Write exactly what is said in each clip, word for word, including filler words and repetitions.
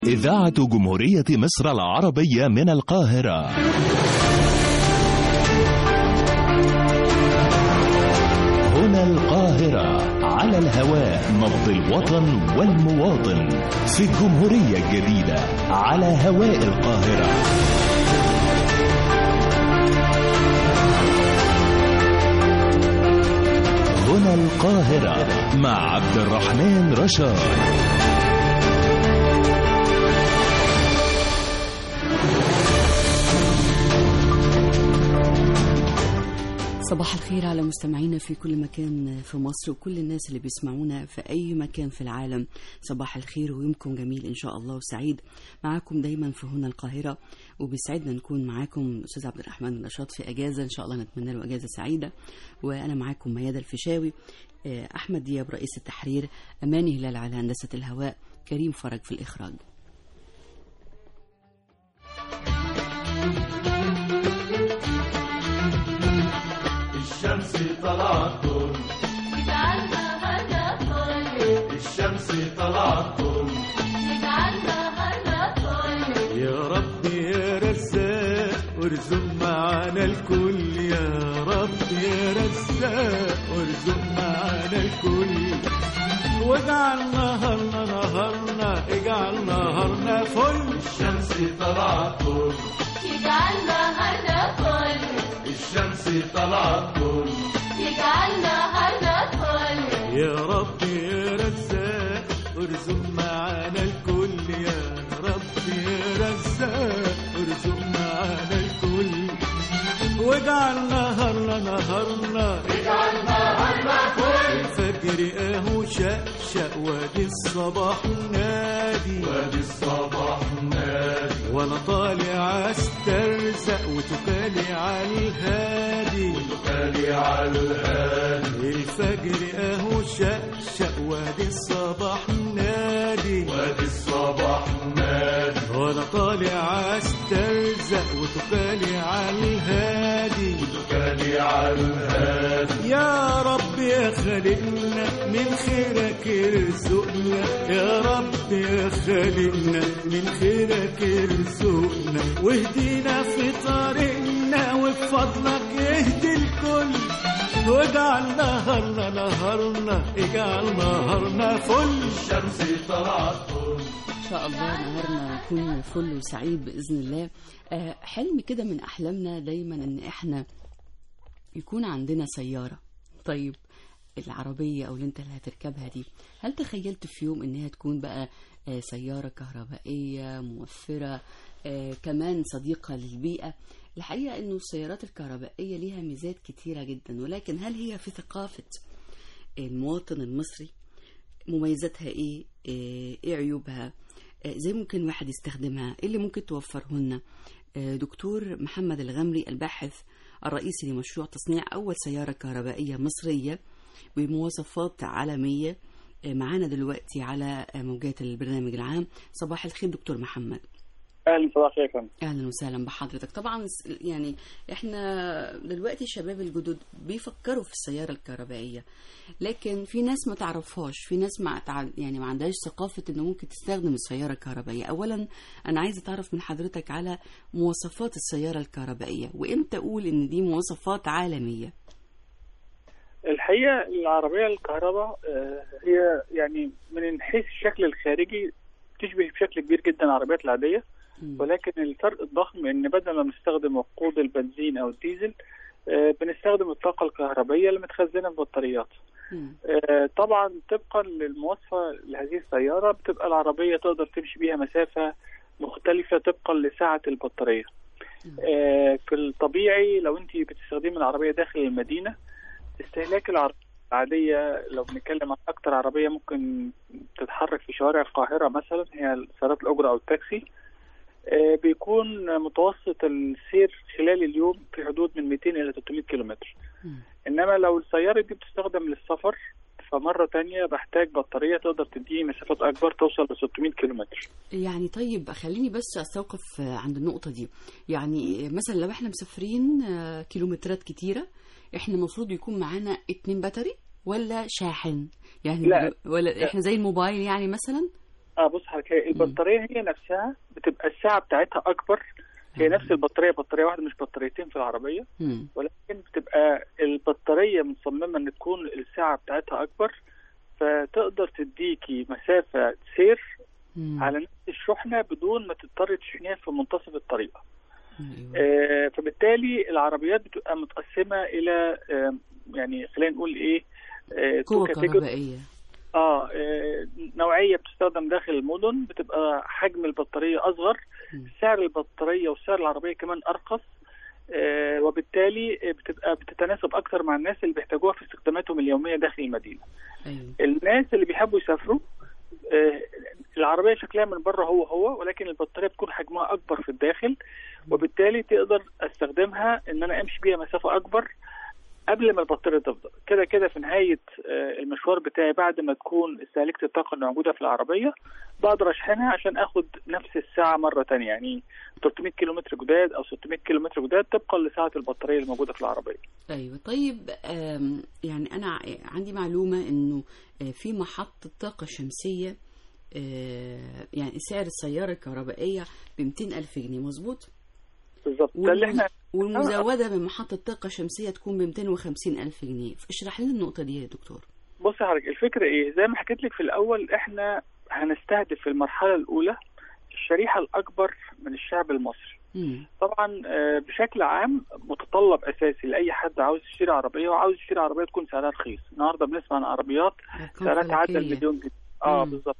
إذاعة جمهورية مصر العربية من القاهرة. هنا القاهرة، على الهواء نبض الوطن والمواطن في الجمهورية الجديدة على هواء القاهرة. هنا القاهرة مع عبد الرحمن رشاد. صباح الخير على مستمعينا في كل مكان في مصر وكل الناس اللي بيسمعونا في أي مكان في العالم. صباح الخير ويومكم جميل إن شاء الله وسعيد. معاكم دايما في هنا القاهرة، وبيسعدنا نكون معاكم أستاذ عبد الرحمن رشاد في أجازة، إن شاء الله نتمنى له أجازة سعيدة. وأنا معاكم ميادة الفيشاوي، أحمد دياب رئيس التحرير، أماني هلال على هندسة الهواء، كريم فرج في الإخراج. الشمس طلعت طول نجعلها هنا طول، الشمس طلعت طول نجعلها هنا طول. يا رب يا رزاق وارزق معانا الكل، يا رب يا رزاق وارزق معانا الكل، واجعل نهارنا نهارنا اجعل نهارنا فل. الشمس طلعت طول يجعلنا هنا طول، الشمس طلعت طول يجعلنا هنا طول. يا رب يا رزاق ارزق معانا الكل، يا رب يا رزاق ارزق معانا الكل، واجعل نهارنا نهارنا اجعل نهارنا فل. الفجر اهو شقشق وادي الصباح نادي، وادي الصباح نادي، وانا طالع استرزق وتكالي على الهادي، وتكالي على الهادي. الفجر اهو شقشق وادي الصباح نادي، وادي الصباح نادي، وانا طالع استرزق وتكالي على الهادي، وتكالي على الهادي. يا رب يا خالقنا من خيرك ارزقنا، يا رب يا خالقنا من خيرك ارزقنا، واهدينا في طريقنا وبفضلك اهدي الكل، واجعل نهارنا نهارنا اجعل نهارنا فل. الشمس طلعت طول إن شاء الله نهارنا يكون فل وسعيد بإذن الله. أه حلم كده من أحلامنا دايما إن إحنا يكون عندنا سيارة. طيب العربية أو اللي أنت اللي هتركبها دي، هل تخيلت في يوم إنها تكون بقى أه سيارة كهربائية موفرة، أه كمان صديقة للبيئة؟ الحقيقة إنه السيارات الكهربائية ليها ميزات كتيرة جدا، ولكن هل هي في ثقافة المواطن المصري؟ مميزاتها إيه؟ إيه عيوبها؟ زي ممكن واحد يستخدمها؟ إيه اللي ممكن توفره لنا؟ دكتور محمد الغمري الباحث الرئيسي لمشروع تصنيع أول سيارة كهربائية مصرية بمواصفات عالمية معانا دلوقتي على موجات البرنامج العام. صباح الخير دكتور محمد. اهلا صباح الخير. اهلا وسهلا بحضرتك. طبعا يعني احنا دلوقتي الشباب الجدد بيفكروا في السياره الكهربائيه، لكن في ناس ما تعرفهاش، في ناس ما تع... يعني ما عندهاش ثقافه انه ممكن تستخدم السياره الكهربائيه. اولا انا عايزه اتعرف من حضرتك على مواصفات السياره الكهربائيه، وامتى اقول ان دي مواصفات عالميه؟ الحقيقه العربيه الكهرباء هي يعني من حيث الشكل الخارجي تشبه بشكل كبير جدا العربيات العاديه، ولكن الفرق الضخم ان بدل ما بنستخدم وقود البنزين او الديزل بنستخدم الطاقه الكهربائيه اللي متخزنه في بطاريات. طبعا طبقا للمواصفه لهذه السياره بتبقى العربيه تقدر تمشي بيها مسافه مختلفه طبقا لسعه البطاريه. في الطبيعي لو انت بتستخدمي العربيه داخل المدينه، استهلاك العربيه العاديه لو بنتكلم عن اكتر عربيه ممكن تتحرك في شوارع القاهره مثلا هي سيارات الاجره او التاكسي، بيكون متوسط السير خلال اليوم في حدود من مئتين إلى ثلاثمئة كيلومتر. إنما لو السيارة دي بتستخدم للسفر فمرة تانية بحتاج بطارية تقدر تديني مسافات أكبر توصل ل ستمئة كيلومتر. يعني طيب خليني بس أستوقف عند النقطة دي. يعني مثلا لو احنا مسافرين كيلومترات كتيرة، احنا المفروض يكون معانا اتنين بطاري ولا شاحن؟ يعني لا. ولا احنا زي الموبايل يعني مثلا؟ اه بص حضرتك، هي البطاريه هي نفسها بتبقى الساعه بتاعتها اكبر. هي نفس البطاريه، بطاريه واحده مش بطاريتين في العربيه، مم. ولكن بتبقى البطاريه مصممه ان تكون الساعه بتاعتها اكبر، فتقدر تديكي مسافه سير مم. على نفس الشحنه بدون ما تضطر تشحنيها في منتصف الطريق. أيوة. آه فبالتالي العربيات بتبقى متقسمه الى آه يعني خلينا نقول ايه، آه قوة تو category. كهربائية. آه, اه نوعيه بتستخدم داخل المدن، بتبقى حجم البطاريه اصغر، مم. سعر البطاريه وسعر العربيه كمان ارخص، آه وبالتالي بتبقى بتتناسب اكثر مع الناس اللي بيحتاجوها في استخداماتهم اليوميه داخل المدينه. أيوة. الناس اللي بيحبوا يسافروا، آه العربيه شكلها من بره هو هو، ولكن البطاريه بتكون حجمها اكبر في الداخل، وبالتالي تقدر استخدمها ان انا امشي بيها مسافه اكبر قبل ما البطاريه تفضى. كده كده في نهايه المشوار بتاعي بعد ما تكون استهلكت الطاقه اللي موجوده في العربيه، بقدر اشحنها عشان اخد نفس الساعه مره ثانيه، يعني ثلاثمائة كيلومتر جداد او ستمائة كيلومتر جداد طبقا لسعه البطاريه اللي موجوده في العربيه. ايوه. طيب يعني انا عندي معلومه انه في محطه طاقه شمسيه، يعني سعر السياره الكهربائيه ب مئتين ألف جنيه، مظبوط؟ بالظبط، ده اللي احنا والمزوده من محطه طاقه شمسيه تكون ب مئتين وخمسين ألف جنيه. اشرح لنا النقطه دي يا دكتور. بص يا حضرتك، الفكره ايه؟ زي ما حكيت لك في الاول، احنا هنستهدف في المرحله الاولى الشريحه الاكبر من الشعب المصري. مم. طبعا بشكل عام متطلب اساسي لاي حد عاوز يشتري عربيه، وعاوز يشتري عربيه تكون سعرها رخيص. النهارده بنسمع عن عربيات سعرها تعدى المليون جنيه. اه بالظبط.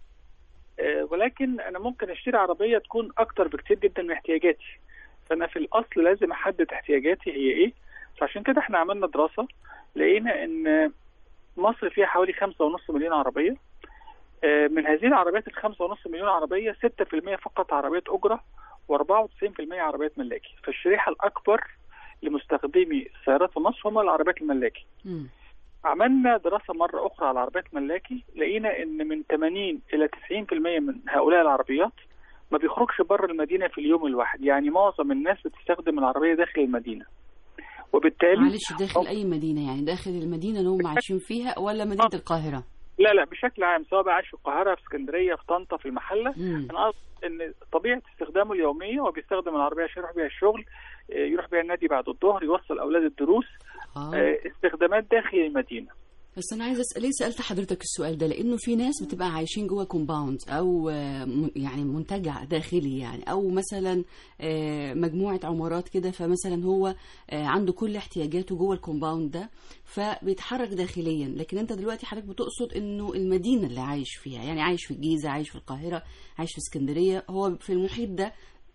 آه ولكن انا ممكن اشتري عربيه تكون اكتر بكتير جدا من احتياجاتي، فانا في الاصل لازم احدد احتياجاتي هي ايه. فعشان كده احنا عملنا دراسه، لقينا ان مصر فيها حوالي خمسة ونص مليون عربيه. آه من هذه العربيات الخمسة ونص مليون عربيه، ستة في المية فقط عربيات اجره، وأربعة وتسعين في المية عربيات ملاكي. فالشريحه الاكبر لمستخدمي السيارات في مصر هم العربيات الملاكي. م. عملنا دراسه مره اخرى على العربيات الملاكي، لقينا ان من ثمانين الى تسعين في المية من هؤلاء العربيات ما بيخرجش بره المدينه في اليوم الواحد. يعني معظم الناس بتستخدم العربيه داخل المدينه، وبالتالي معلش داقل اي مدينه، يعني داخل المدينه اللي هم عايشين فيها ولا مدينه آه. القاهره؟ لا لا، بشكل عام، سواء بقى عايش في القاهره، في اسكندريه، في طنطا، في المحله. مم. انا قصدي ان طبيعه استخدامه اليوميه، هو بيستخدم العربيه عشان يروح بيها الشغل، يروح بيها النادي بعد الظهر، يوصل اولاد الدروس. آه. استخدامات داخل المدينه. بس انا عايزه اسال، ليه سالت حضرتك السؤال ده؟ لانه في ناس بتبقى عايشين جوه كومباوند او يعني منتجع داخلي، يعني او مثلا مجموعه عمارات كده، فمثلا هو عنده كل احتياجاته جوه الكومباوند ده، فبيتحرك داخليا. لكن انت دلوقتي حضرتك بتقصد انه المدينه اللي عايش فيها، يعني عايش في الجيزه، عايش في القاهره، عايش في اسكندريه، هو في المحيط ده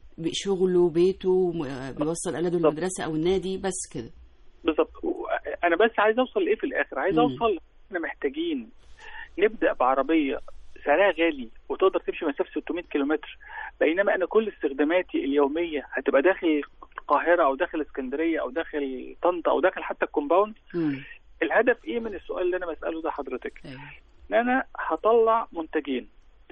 بشغله، بيته، بيوصل اولاده المدرسه او النادي، بس كده. بالظبط. انا بس عايز اوصل لايه في الاخر؟ عايز اوصل احنا محتاجين نبدا بعربيه سعرها غالي وتقدر تمشي مسافه ستمائة كيلومتر، بينما انا كل استخداماتي اليوميه هتبقى داخل القاهره او داخل اسكندريه او داخل طنطا او داخل حتى الكومباوند. مم. الهدف ايه من السؤال اللي انا بساله ده حضرتك؟ ان انا هطلع منتجين،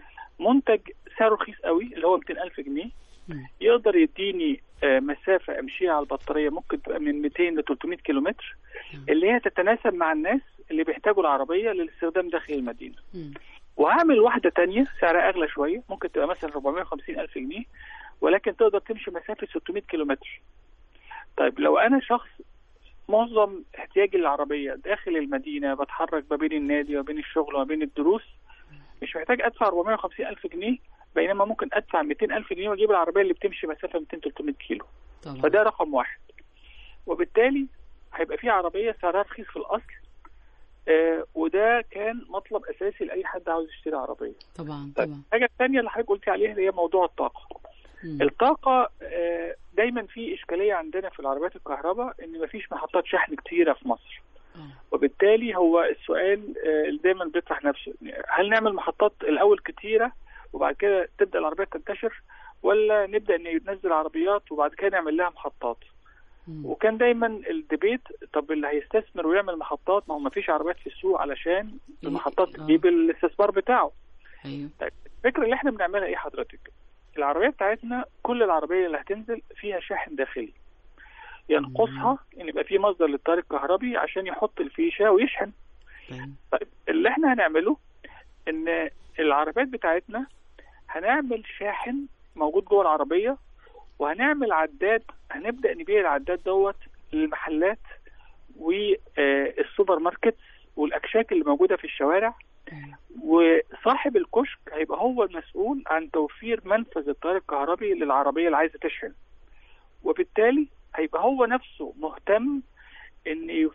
منتج سعره رخيص قوي اللي هو مئتين ألف جنيه، مم. يقدر يديني مسافه امشيها على البطاريه ممكن تبقى من مئتين ل ثلاثمائة كيلومتر، اللي هي تتناسب مع الناس اللي بيحتاجوا العربيه للاستخدام داخل المدينه. م. وهعمل واحده تانية سعرها اغلى شويه، ممكن تبقى مثلا أربعمائة وخمسين ألف جنيه، ولكن تقدر تمشي مسافه ستمائة كيلومتر. طيب لو انا شخص معظم احتياجي للعربيه داخل المدينه، بتحرك ما بين النادي وما بين الشغل وما بين الدروس، مش محتاج ادفع أربعمائة وخمسين ألف جنيه، بينما ممكن ادفع مئتين ألف جنيه واجيب العربيه اللي بتمشي مسافه مئتين ثلاثمائة كيلو. طبعا. فده رقم واحد. وبالتالي هيبقى في عربيه سعرها رخيص في الاصل، آه وده كان مطلب اساسي لاي حد عاوز يشتري عربيه. طبعا طيب. طبعا. الحاجه الثانيه اللي حضرتك قلتي عليها هي موضوع الطاقه. م. الطاقه آه دايما في اشكاليه عندنا في العربيات الكهرباء ان مفيش محطات شحن كتيره في مصر. م. وبالتالي هو السؤال آه اللي دايما بيطرح نفسه، هل نعمل محطات الاول كتيره وبعد كده تبدا العربيات تنتشر، ولا نبدا ان ننزل عربيات وبعد كده نعمل لها محطات؟ مم. وكان دايما الديبيت، طب اللي هيستثمر ويعمل محطات، ما هو ما فيش عربيات في السوق علشان المحطات تجيب الاستثمار بتاعه. ايوه. طيب الفكره اللي احنا بنعملها ايه حضرتك؟ العربيه بتاعتنا كل العربيه اللي هتنزل فيها شاحن داخلي، ينقصها ان يبقى في مصدر للتيار الكهربي عشان يحط الفيشه ويشحن. طيب اللي احنا هنعمله ان العربيات بتاعتنا هنعمل شاحن موجود جوه العربيه، وهنعمل عداد هنبدا نبيع العداد دوت للمحلات والسوبر ماركت والاكشاك اللي موجوده في الشوارع. وصاحب الكشك هيبقى هو المسؤول عن توفير منفذ التيار الكهربي للعربيه اللي عايزه تشحن، وبالتالي هيبقى هو نفسه مهتم ان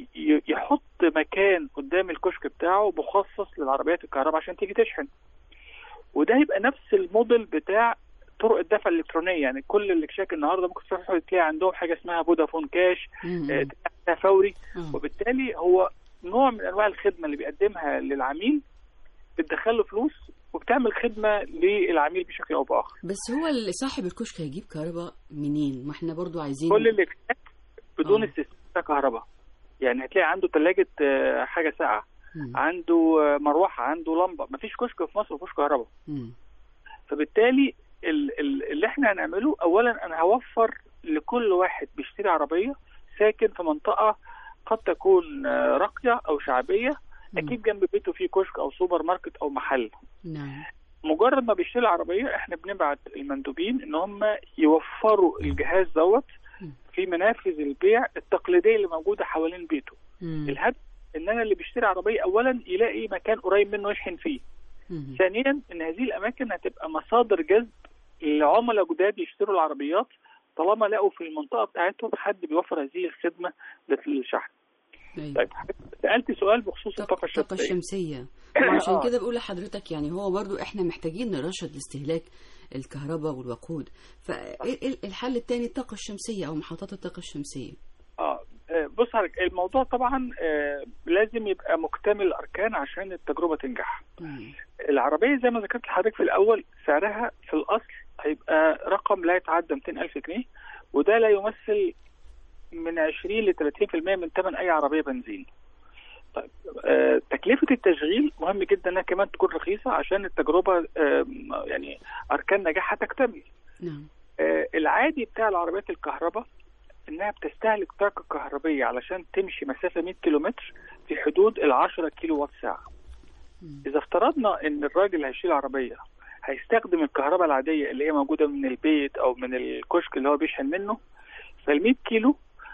يحط مكان قدام الكشك بتاعه مخصص للعربيات الكهرباء عشان تيجي تشحن. وده هيبقى نفس الموديل بتاع طرق الدفع الالكترونيه، يعني كل الاكشاك النهارده ممكن تروح تلاقي عندهم حاجه اسمها فودافون كاش آه فوري. مم. وبالتالي هو نوع من انواع الخدمه اللي بيقدمها للعميل، بتدخله فلوس وبتعمل خدمه للعميل بشكل او باخر. بس هو اللي صاحب الكشك هيجيب كهرباء منين؟ ما احنا برضو عايزين كل الاكشاك بدون استثناء كهرباء. يعني هتلاقي عنده ثلاجه حاجه ساقعه، عنده مروحه، عنده لمبه، مفيش كشك في مصر مفيش كهرباء. فبالتالي اللي احنا هنعمله اولا انا هوفر لكل واحد بيشتري عربيه ساكن في منطقه قد تكون راقيه او شعبيه، اكيد جنب بيته فيه كشك او سوبر ماركت او محل. نعم. مجرد ما بيشتري العربيه احنا بنبعت المندوبين ان هم يوفروا الجهاز دوت في منافذ البيع التقليديه اللي موجوده حوالين بيته. الهدف ان انا اللي بيشتري عربيه اولا يلاقي مكان قريب منه يشحن فيه. مم. ثانيا ان هذه الاماكن هتبقى مصادر جذب لعملاء جداد يشتروا العربيات طالما لقوا في المنطقه بتاعتهم حد بيوفر هذه الخدمه للشحن. أيوة. طيب سالت سؤال بخصوص الطاقه الشمسيه. الطاقه الشمسيه وعشان كده بقول لحضرتك يعني هو برضو احنا محتاجين نرشد لاستهلاك الكهرباء والوقود، فايه الحل الثاني؟ الطاقه الشمسيه او محطات الطاقه الشمسيه. اه بص حضرتك، الموضوع طبعا آه لازم يبقى مكتمل الاركان عشان التجربه تنجح. مم. العربيه زي ما ذكرت لحضرتك في الاول سعرها في الاصل هيبقى رقم لا يتعدى مئتين ألف جنيه، وده لا يمثل من عشرين ل ثلاثين بالمئة من ثمن اي عربيه بنزين. طيب آه تكلفه التشغيل مهم جدا انها كمان تكون رخيصه عشان التجربه آه يعني اركان نجاحها تكتمل. نعم. آه العادي بتاع العربيات الكهرباء انها بتستهلك طاقه كهربيه علشان تمشي مسافه مئة كيلومتر في حدود ال عشرة كيلو وات ساعه. اذا افترضنا ان الراجل هيشيل عربيه هيستخدم الكهرباء العاديه اللي هي موجوده من البيت او من الكشك اللي هو بيشحن منه، فال مئة كيلو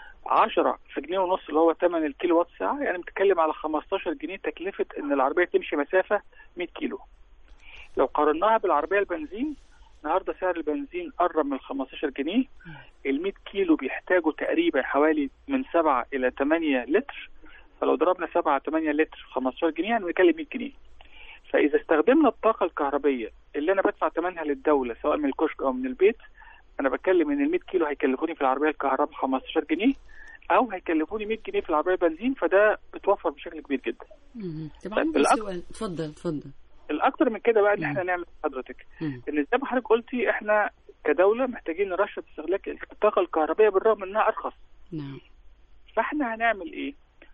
عشرة في جنيه ونص اللي هو ثمن الكيلو وات ساعه، يعني بنتكلم على خمستاشر جنيه تكلفه ان العربيه تمشي مسافه مئة كيلو. لو قارناها بالعربيه البنزين، النهارده سعر البنزين قرب من خمستاشر جنيه، ال مئة كيلو بيحتاجوا تقريبا حوالي من سبعة الى ثمانية لتر، فلو ضربنا سبعة ثمانية لتر في خمستاشر جنيه يعني بنتكلم مئة جنيه. فاذا استخدمنا الطاقه الكهربيه اللي انا بدفع ثمنها للدوله سواء من الكشك او من البيت، انا بتكلم ان ال مئة كيلو هيكلفوني في العربيه الكهرباء خمستاشر جنيه او هيكلفوني مئة جنيه في العربيه البنزين، فده بتوفر بشكل كبير جدا. امم طبعا سؤال اتفضل اتفضل. الاكثر من كده بقى ان احنا نعمل حضرتك ان زي ما حضرتك قلتي احنا كدوله محتاجين نرشد استهلاك الطاقه الكهربائيه بالرغم انها ارخص. نعم. فاحنا هنعمل ايه؟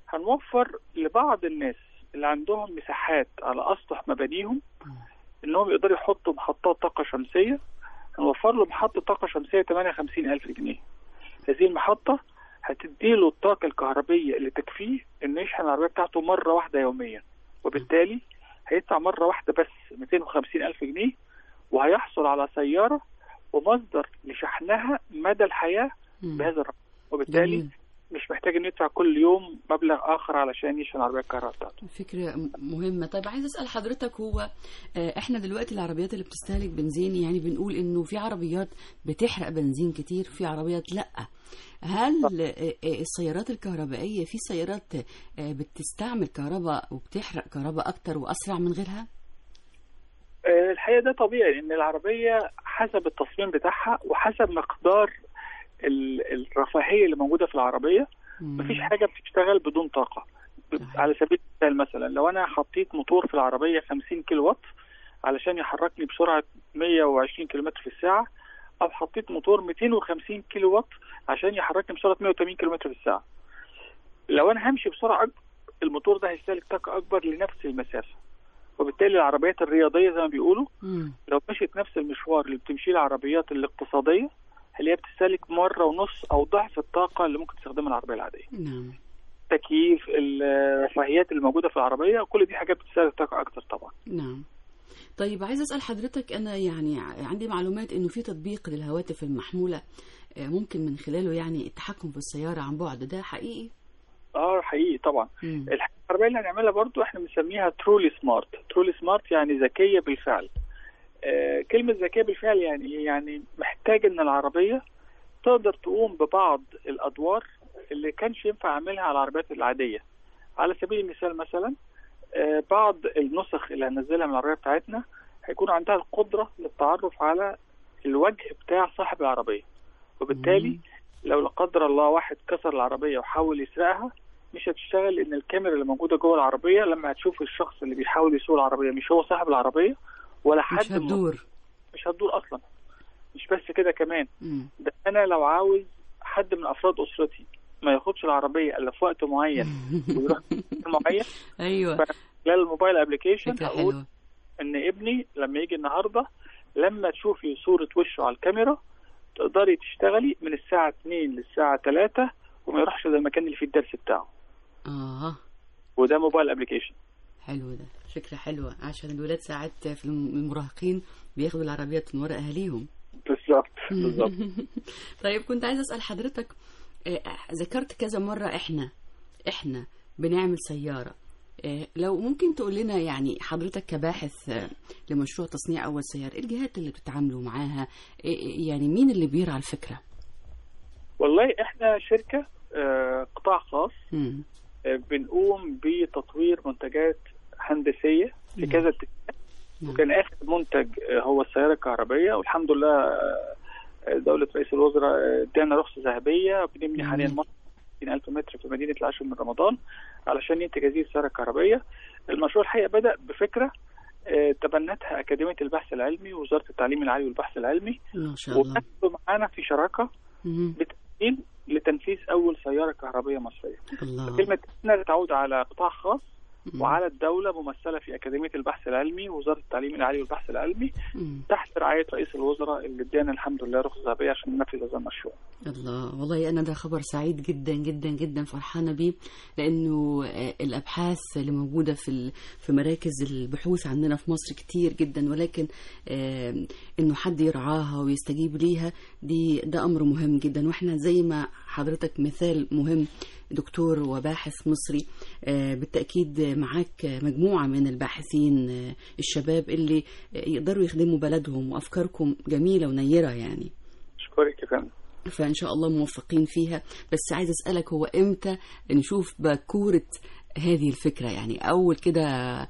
هنوفر لبعض الناس اللي عندهم مساحات على اسطح مبانيهم انهم يقدروا يحطوا محطات طاقه شمسيه، هنوفر له محطه طاقه شمسيه ثمانية وخمسين ألف جنيه. هذه المحطه هتديله الطاقه الكهربائيه اللي تكفيه انه يشحن العربيه بتاعته مره واحده يوميا، وبالتالي هيدفع مرة واحدة بس مئتين وخمسين ألف جنيه، وهيحصل على سيارة ومصدر لشحنها مدى الحياة بهذا الرقم، وبالتالي جميل. مش محتاج انه يدفع كل يوم مبلغ آخر علشان يشحن العربية الكهرباء بتاعته. فكرة مهمة. طيب عايز أسأل حضرتك، هو احنا دلوقتي العربيات اللي بتستهلك بنزين يعني بنقول انه في عربيات بتحرق بنزين كتير، في عربيات لأ. هل السيارات الكهربائية في سيارات بتستعمل كهرباء وبتحرق كهرباء أكتر وأسرع من غيرها؟ الحقيقة ده طبيعي إن العربية حسب التصميم بتاعها وحسب مقدار الرفاهية اللي موجودة في العربية. مفيش حاجة بتشتغل بدون طاقة. على سبيل المثال مثلا لو أنا حطيت موتور في العربية خمسين كيلو وات علشان يحركني بسرعة مئة وعشرين كيلومتر في الساعة، أو حطيت موتور مئتين وخمسين كيلو وات عشان يحركني بسرعة مئة وثمانين كيلومتر في الساعة، لو أنا همشي بسرعة أكبر الموتور ده هيستهلك طاقة أكبر لنفس المسافة. وبالتالي العربيات الرياضية زي ما بيقولوا مم. لو مشيت نفس المشوار اللي بتمشيه العربيات الاقتصادية اللي هي بتستهلك مرة ونص أو ضعف الطاقة اللي ممكن تستخدمها العربية العادية. نعم. تكييف، الرفاهيات اللي موجودة في العربية، كل دي حاجات بتستهلك طاقة أكتر طبعا. نعم. طيب عايز أسأل حضرتك، أنا يعني عندي معلومات إنه في تطبيق للهواتف المحمولة ممكن من خلاله يعني التحكم في السيارة عن بعد، ده حقيقي؟ اه حقيقي طبعا. مم. الحاجه العربيه اللي هنعملها برضو احنا بنسميها ترولي سمارت. ترولي سمارت يعني ذكيه بالفعل. آه كلمه ذكيه بالفعل يعني يعني محتاج ان العربيه تقدر تقوم ببعض الادوار اللي كانش ينفع اعملها على العربيات العاديه. على سبيل المثال مثلا آه بعض النسخ اللي هننزلها من العربيه بتاعتنا هيكون عندها القدره للتعرف على الوجه بتاع صاحب العربيه، وبالتالي مم. لو لا قدر الله واحد كسر العربيه وحاول يسرقها مش هتشتغل، لان الكاميرا اللي موجوده جوه العربيه لما هتشوف الشخص اللي بيحاول يسوق العربيه مش هو صاحب العربيه ولا حد مش هتدور. مش هتدور اصلا. مش بس كده كمان، مم. ده انا لو عاوز حد من افراد اسرتي ما ياخدش العربيه الا في وقت معين ويروح في مكان معين، ايوه خلال الموبايل ابلكيشن فكرة هقول حلوة. ان ابني لما يجي النهارده لما تشوفي صوره وشه على الكاميرا تقدري تشتغلي من الساعه اتنين للساعه تلاتة وما يروحش للمكان اللي فيه الدرس بتاعه. اه وده موبايل ابلكيشن. حلو، ده فكرة حلوة عشان الولاد ساعات في المراهقين بياخدوا العربيات من وراء أهاليهم. بالظبط بالظبط. طيب كنت عايزة أسأل حضرتك، آه، ذكرت كذا مرة إحنا إحنا بنعمل سيارة، آه، لو ممكن تقول لنا يعني حضرتك كباحث آه، لمشروع تصنيع أول سيارة، إيه الجهات اللي بتتعاملوا معاها؟ إيه يعني مين اللي بيرعى الفكرة؟ والله إحنا شركة آه، قطاع خاص مم. بنقوم بتطوير منتجات هندسية في كذا اتجاه. وكان آخر منتج هو السيارة الكهربائية، والحمد لله دولة رئيس الوزراء ادانا رخصة ذهبية. بنبني حاليا مصنع ستين ألف متر في مدينة العاشر من رمضان علشان ينتج هذه السيارة الكهربائية. المشروع الحقيقة بدأ بفكرة تبنتها أكاديمية البحث العلمي ووزارة التعليم العالي والبحث العلمي، ما شاء الله، وكانوا معانا في شراكة بتأمين لتنفيذ أول سيارة كهربائية مصرية. الله. كلمة إنها تعود على قطاع خاص وعلى الدولة ممثلة في أكاديمية البحث العلمي ووزارة التعليم العالي والبحث العلمي مم. تحت تحت رعاية رئيس الوزراء اللي ادانا الحمد لله رخصة ذهبية عشان ننفذ هذا المشروع. الله، والله أنا ده خبر سعيد جدا جدا جدا، فرحانة بيه، لأنه الأبحاث اللي موجودة في في مراكز البحوث عندنا في مصر كتير جدا، ولكن إنه حد يرعاها ويستجيب ليها دي ده أمر مهم جدا. وإحنا زي ما حضرتك مثال مهم دكتور وباحث مصري، بالتأكيد معاك مجموعة من الباحثين الشباب اللي يقدروا يخدموا بلدهم، وأفكاركم جميلة ونيرة يعني. أشكرك يا فندم. فإن شاء الله موفقين فيها. بس عايز أسألك، هو إمتى نشوف بكورة هذه الفكرة؟ يعني أول كده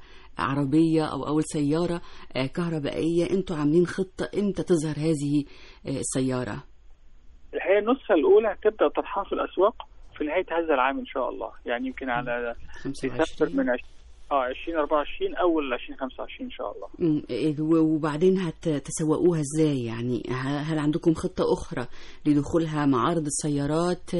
عربية أو أول سيارة كهربائية أنتوا عاملين خطة إمتى تظهر هذه السيارة؟ الحقيقة النسخة الأولى هتبدأ طرحها في الأسواق في نهاية هذا العام إن شاء الله، يعني يمكن على ديسمبر من عشرين اه عشرين أربعة وعشرين أول عشرين خمسة وعشرين إن شاء الله. وبعدين هتسوقوها إزاي؟ يعني هل عندكم خطة أخرى لدخولها معارض السيارات؟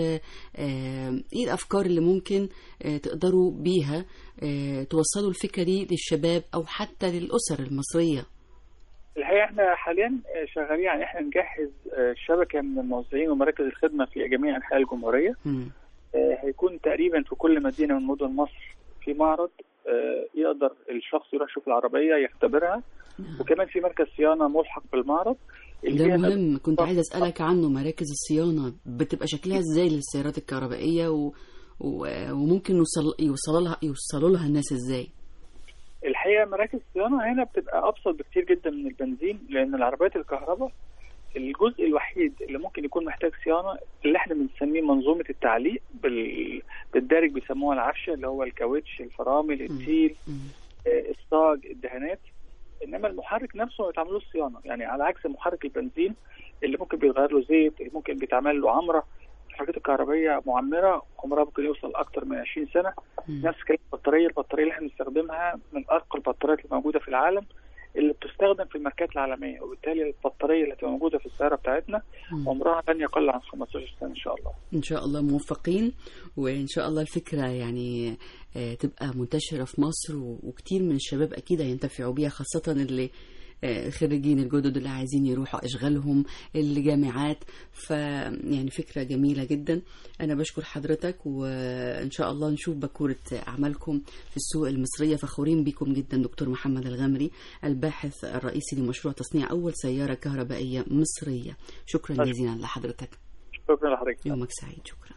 إيه الأفكار اللي ممكن تقدروا بيها توصلوا الفكرة دي للشباب أو حتى للأسر المصرية؟ الحقيقة احنا حاليا شغالين يعني احنا نجهز شبكة من الموزعين ومراكز الخدمة في جميع أنحاء الجمهورية. م. هيكون تقريبا في كل مدينة من مدن مصر في معرض يقدر الشخص يروح يشوف العربية يختبرها. م. وكمان في مركز صيانة ملحق بالمعرد. ده مهم، كنت عايز أسألك عنه. مراكز الصيانة بتبقى شكلها ازاي للسيارات الكهربائية و... و... وممكن يوصل يوصلوا لها يوصلوا لها الناس ازاي؟ الحقيقة مراكز الصيانة هنا بتبقى أبسط بكتير جدا من البنزين، لأن العربيات الكهرباء الجزء الوحيد اللي ممكن يكون محتاج صيانة اللي احنا بنسميه منظومة التعليق بال... بالدارج بيسموها العفشة، اللي هو الكاوتش، الفرامل، التيل، آه الصاج، الدهانات. إنما المحرك نفسه ما بيتعملوش صيانة، يعني على عكس محرك البنزين اللي ممكن بيتغير له زيت، اللي ممكن بيتعمل له عمرة. الحاجات الكهربائية معمرة عمرها ممكن يوصل أكتر من عشرين سنة. م. نفس كلام البطارية البطارية اللي احنا بنستخدمها من أرقى البطاريات الموجودة في العالم اللي بتستخدم في الماركات العالمية، وبالتالي البطارية اللي تبقى موجودة في السيارة بتاعتنا م. عمرها لن يقل عن خمستاشر سنة إن شاء الله. إن شاء الله موفقين، وإن شاء الله الفكرة يعني تبقى منتشرة في مصر، وكتير من الشباب أكيد هينتفعوا بيها، خاصة اللي خريجين الجدد اللي عايزين يروحوا أشغالهم الجامعات. ف يعني فكرة جميلة جدا. أنا بشكر حضرتك، وإن شاء الله نشوف بكورة أعمالكم في السوق المصرية. فخورين بكم جدا دكتور محمد الغمري، الباحث الرئيسي لمشروع تصنيع أول سيارة كهربائية مصرية. شكرا جزيلا لحضرتك. شكرا لحضرتك. يومك سعيد. شكرا.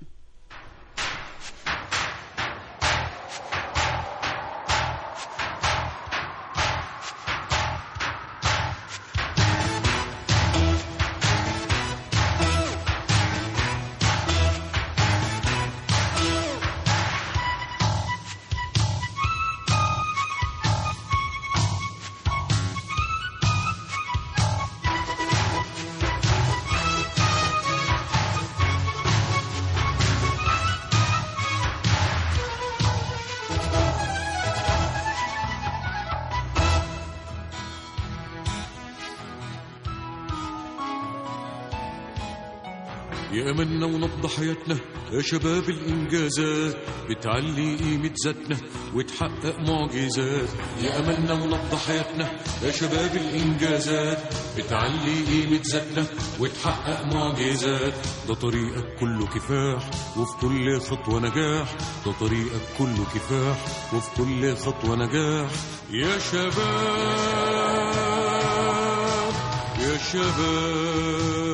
يا أملنا ونبض حياتنا يا شباب الإنجازات بتعلي قيمة ذاتنا وتحقق معجزات. يا أملنا ونبض حياتنا يا شباب الإنجازات بتعلي قيمة ذاتنا وتحقق معجزات. ده طريقك كله كفاح وفي كل خطوة نجاح. ده طريقك كله كفاح وفي كل خطوة نجاح. يا شباب يا شباب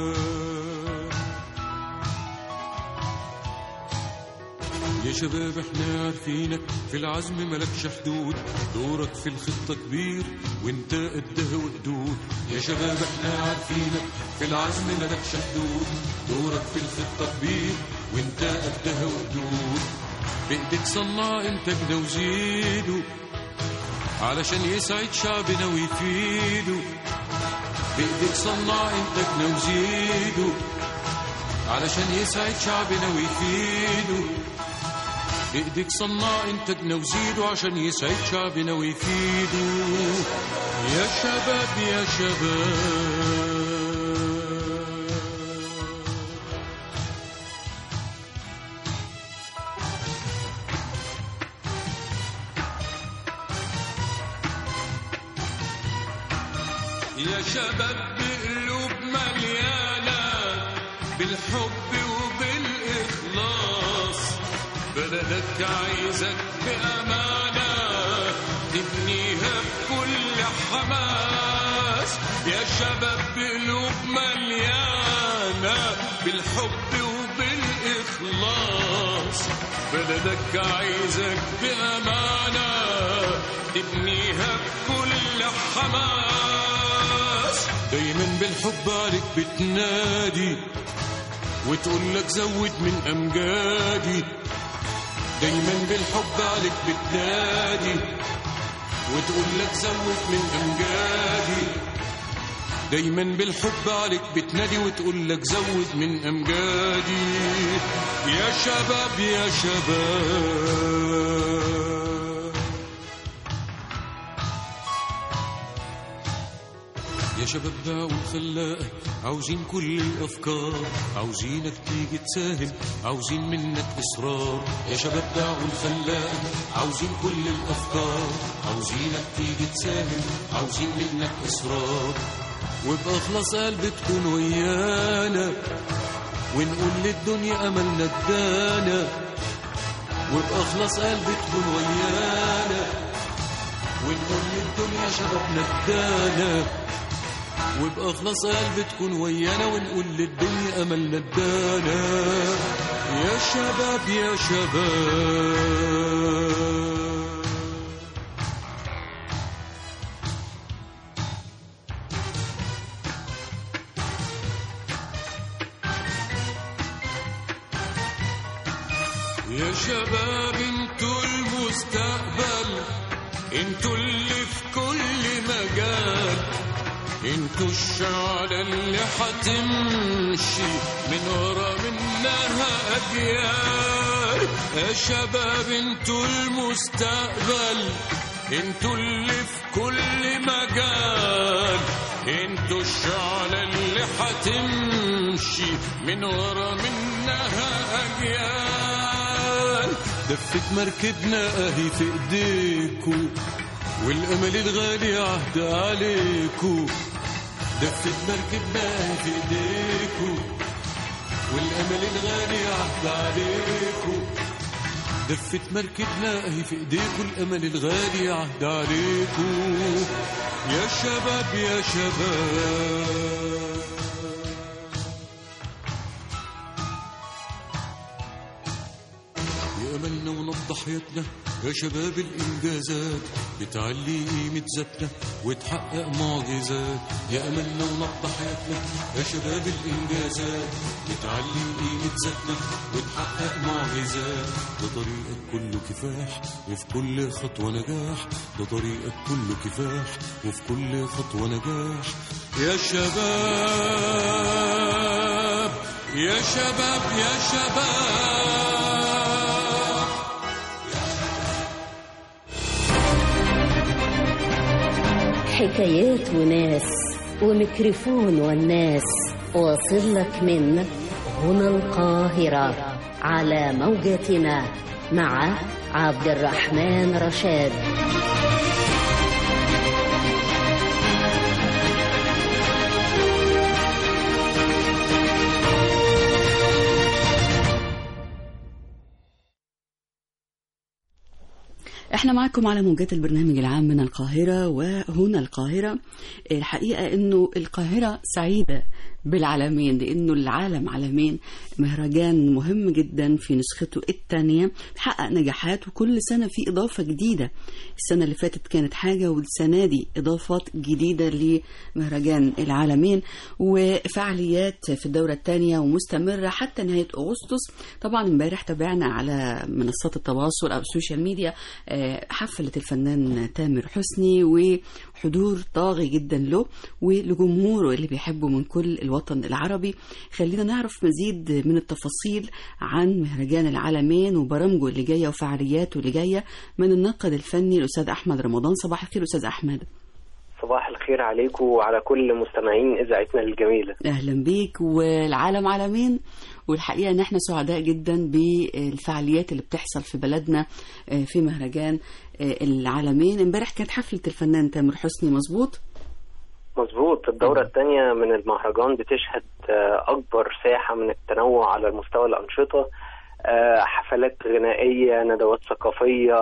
يا شباب احنا عارفينك في العزم ملكش حدود. دورك في الخطة كبير وانت قدها وقدود. يا شباب احنا عارفينك في العزم ملكش حدود. دورك في الخطة كبير وانت قدها وقدود. بايدك صنع انتاجنا وزيده علشان يسعد شعبنا ويفيده. بايدك صنع انتاجنا وزيده علشان يسعد شعبنا ويفيده. بإيدك صنع انتاجنا وزيده عشان يسعد شعبنا ويفيده. يا شباب يا شباب يا شباب بقلوب مليانة بالحب وبالإخلاص. بلدك عايزك بأمانة تبنيها بكل حماس. يا شباب بقلوب مليانة بالحب وبالإخلاص. بلدك عايزك بأمانة تبنيها بكل حماس. دايما بالحب عليك بتنادي وتقول لك زود من أمجادي. دايما بالحب عليك بتنادي وتقول لك زود من أمجادي. دايما بالحب عليك بتنادي وتقول لك زود من أمجادي. يا شباب يا شباب يا شباب دعوا الخلاق عاوزين كل الأفكار. عاوزينك تيجي تساهم عاوزين منك إصرار. يا شباب دعوا الخلاق عاوزين كل الأفكار. عاوزينك تيجي تساهم عاوزين منك إصرار. وبأخلص قلب تكون ويانا ونقول للدنيا أملنا ادانا. وبأخلص قلب تكون ويانا ونقول للدنيا شبابنا ادانا. وبأخلص قلب تكون ويانا ونقول للدنيا أملنا ادانا. يا شباب يا شباب يا شباب انتوا المستقبل. انتوا اللي في كل مجال. انتوا الشعلة اللي حتمشي من ورا منها أجيال. يا شباب انتوا المستقبل. انتوا اللي في كل مجال. انتوا الشعلة اللي حتمشي من ورا منها أجيال. دفت مركبنا اهي في ايديكوا والأمل الغالي عهد عليكو، دفت مركبنا في ايديكو، والأمل الغالي عهد عليكو، دفت مركبنا اهي في ايديكو، الأمل الغالي عهد عليكو يا شباب يا شباب. أملنا ونبض حياتنا يا شباب الإنجازات، بتعلي قيمة ذاتنا وتحقق معجزات. يا أملنا ونبض حياتنا يا شباب الإنجازات، بتعلي قيمة ذاتنا وتحقق معجزات. ده طريقك كله كفاح وفي كل خطوة نجاح، ده طريقك كله كفاح وفي كل خطوة نجاح. يا شباب يا شباب يا شباب. حكايات وناس وميكروفون والناس، واصل لك من هنا القاهرة على موجتنا مع عبد الرحمن رشاد. احنا معكم على موجات البرنامج العام من القاهرة وهنا القاهرة. الحقيقة انه القاهرة سعيدة بالعالمين، لانه العالم عالمين مهرجان مهم جدا في نسخته الثانية، حقق نجاحات وكل سنة في اضافة جديدة. السنة اللي فاتت كانت حاجة والسنة دي اضافات جديدة لمهرجان العالمين، وفعاليات في الدورة الثانية ومستمرة حتى نهاية اغسطس. طبعا امبارح تابعنا على منصات التواصل او السوشيال ميديا حفلة الفنان تامر حسني وحضور طاغي جدا له ولجمهوره اللي بيحبه من كل الوطن العربي. خلينا نعرف مزيد من التفاصيل عن مهرجان العالمين وبرامجه اللي جاية وفعالياته اللي جاية من الناقد الفني الأستاذ أحمد رمضان. صباح الخير أستاذ أحمد. صباح الخير عليكم وعلى كل مستمعين إذاعتنا الجميلة. أهلا بيك. والعالم عالمين، والحقيقة ان احنا سعداء جدا بالفعاليات اللي بتحصل في بلدنا في مهرجان العالمين. امبارح كانت حفلة الفنان تامر حسني، مظبوط؟ مظبوط. الدورة الثانية من المهرجان بتشهد أكبر ساحة من التنوع على مستوى الأنشطة، حفلات غنائية، ندوات ثقافية،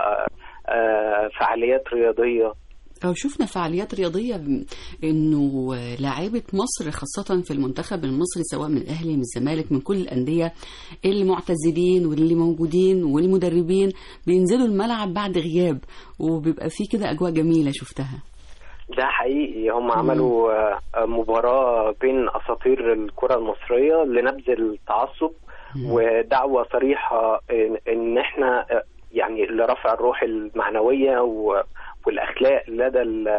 فعاليات رياضية. أو شفنا فعاليات رياضية إنه لاعيبة مصر خاصة في المنتخب المصري سواء من الأهلي من الزمالك من كل الأندية المعتزلين واللي موجودين والمدربين بينزلوا الملعب بعد غياب، وبيبقى فيه كده أجواء جميلة شفتها. ده حقيقي. هم عملوا مباراة بين أساطير الكرة المصرية لنبذ التعصب ودعوة صريحة إن إحنا يعني لرفع الروح المعنوية و والأخلاق لدى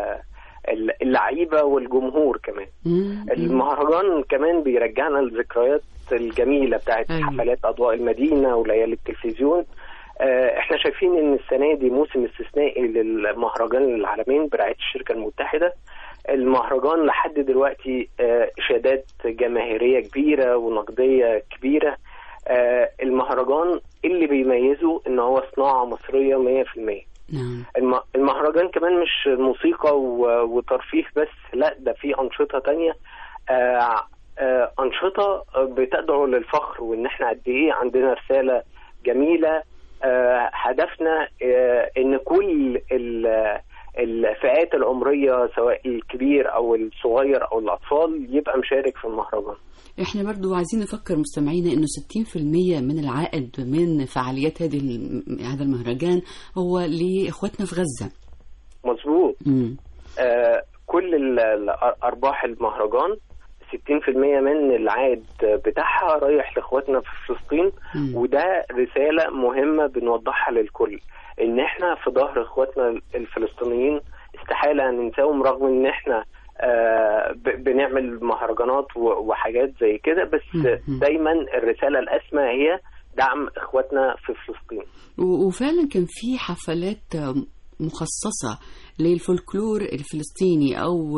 اللعيبة والجمهور كمان. المهرجان كمان بيرجعنا الذكريات الجميلة بتاعت حفلات أضواء المدينة وليالي التلفزيون. احنا شايفين ان السنة دي موسم استثنائي للمهرجان العالمين برعاية الشركة المتحدة. المهرجان لحد دلوقتي إشادات جماهيرية كبيرة ونقدية كبيرة. المهرجان اللي بيميزه ان هو صناعة مصرية مية في المية. المهرجان كمان مش موسيقى وترفيه بس، لا ده في أنشطة تانية، أنشطة بتدعو للفخر وإن احنا قد إيه عندنا رسالة جميلة. هدفنا إن كل الفئات العمرية سواء الكبير أو الصغير أو الأطفال يبقى مشارك في المهرجان. احنا برضو عايزين نفكر مستمعينا انه ستين في المية من العائد من فعاليات هذه هذا المهرجان هو لاخواتنا في غزة. مظبوط. آه كل ارباح المهرجان ستين في المية من العائد بتاعها رايح لاخواتنا في فلسطين. مم. وده رسالة مهمة بنوضحها للكل ان احنا في ظهر اخواتنا الفلسطينيين، استحالة ننساهم رغم ان احنا آه بنعمل مهرجانات وحاجات زي كده، بس دايما الرسالة الأسمى هي دعم إخواتنا في فلسطين. وفعلا كان في حفلات مخصصة للفولكلور الفلسطيني أو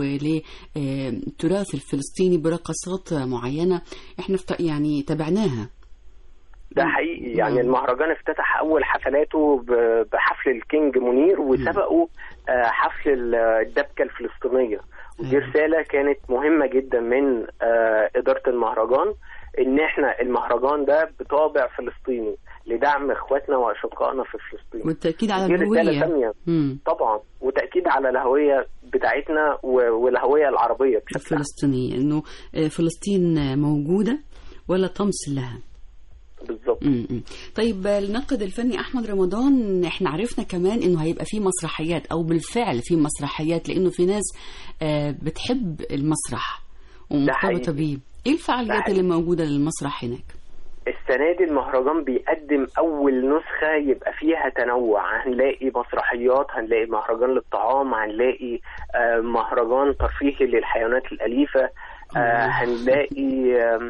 للتراث الفلسطيني برقصات معينة احنا يعني تابعناها. ده حقيقي. يعني المهرجان افتتح اول حفلاته ب- بحفل الكينج منير، وسبقوا آه، حفل الدبكه الفلسطينيه. ودي رساله كانت مهمه جدا من آه، اداره المهرجان، ان احنا المهرجان ده بطابع فلسطيني لدعم اخواتنا واشقائنا في فلسطين. والتأكيد على دي رساله الهوية. ثانيه مم. طبعا، وتاكيد على الهويه بتاعتنا و- والهويه العربيه بشكل عام. الفلسطينية، انه آه، فلسطين موجودة ولا طمس لها. بالظبط. م-م. طيب الناقد الفني احمد رمضان، احنا عرفنا كمان انه هيبقى في مسرحيات، او بالفعل في مسرحيات، لانه في ناس آه، بتحب المسرح ومرتبطه بيه. ايه الفعاليات اللي موجوده للمسرح هناك؟ السنة دي المهرجان بيقدم أول نسخة يبقى فيها تنوع. هنلاقي مسرحيات، هنلاقي مهرجان للطعام، هنلاقي آه مهرجان ترفيهي للحيوانات الأليفة، آه هنلاقي آه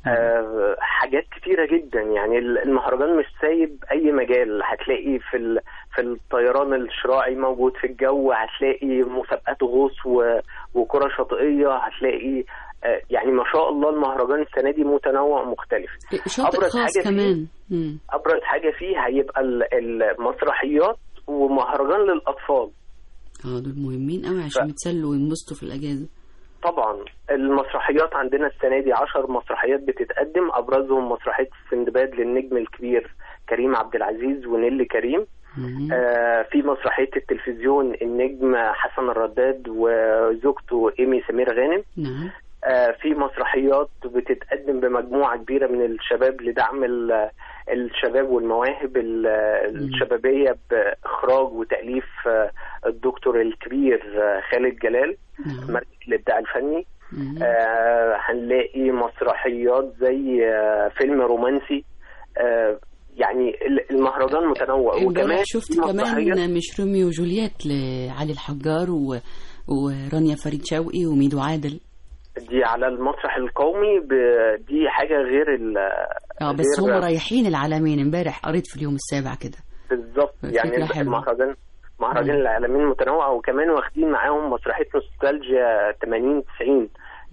آه حاجات كتيرة جدا. يعني المهرجان مش سايب أي مجال. هتلاقي في ال... في الطيران الشراعي موجود، في الجو هتلاقي مسابقات غوص و... وكرة شاطئية، هتلاقي يعني ما شاء الله المهرجان السنه دي متنوع مختلف. شاطئ خاص كمان. فيه ابرز حاجه فيه هيبقى المسرحيات ومهرجان للاطفال. اه دول مهمين قوي عشان يتسلوا وينبسطوا في الاجازه. طبعا المسرحيات عندنا السنه دي عشر مسرحيات بتتقدم، ابرزهم مسرحيه السندباد للنجم الكبير كريم عبد العزيز ونيلي كريم. آه في مسرحيه التلفزيون النجم حسن الرداد وزوجته ايمي سمير غانم. نعم. آه في مسرحيات بتتقدم بمجموعة كبيرة من الشباب لدعم الشباب والمواهب الشبابية بإخراج وتأليف آه الدكتور الكبير آه خالد جلال، مركز الإبداع الفني. آه هنلاقي مسرحيات زي آه فيلم رومانسي. آه يعني المهرجان متنوع. وكمان شفت كمان مش روميو وجولييت لعلي الحجار و... ورانيا فريد شوقي وميدو عادل. دي على المسرح القومي ب... دي حاجة غير ال اه بس هم رايحين العالمين. امبارح قريت في اليوم السابع كده بالظبط. يعني المهرجان مهرجان العالمين متنوع، وكمان واخدين معاهم مسرحية نوستالجيا ثمانين تسعين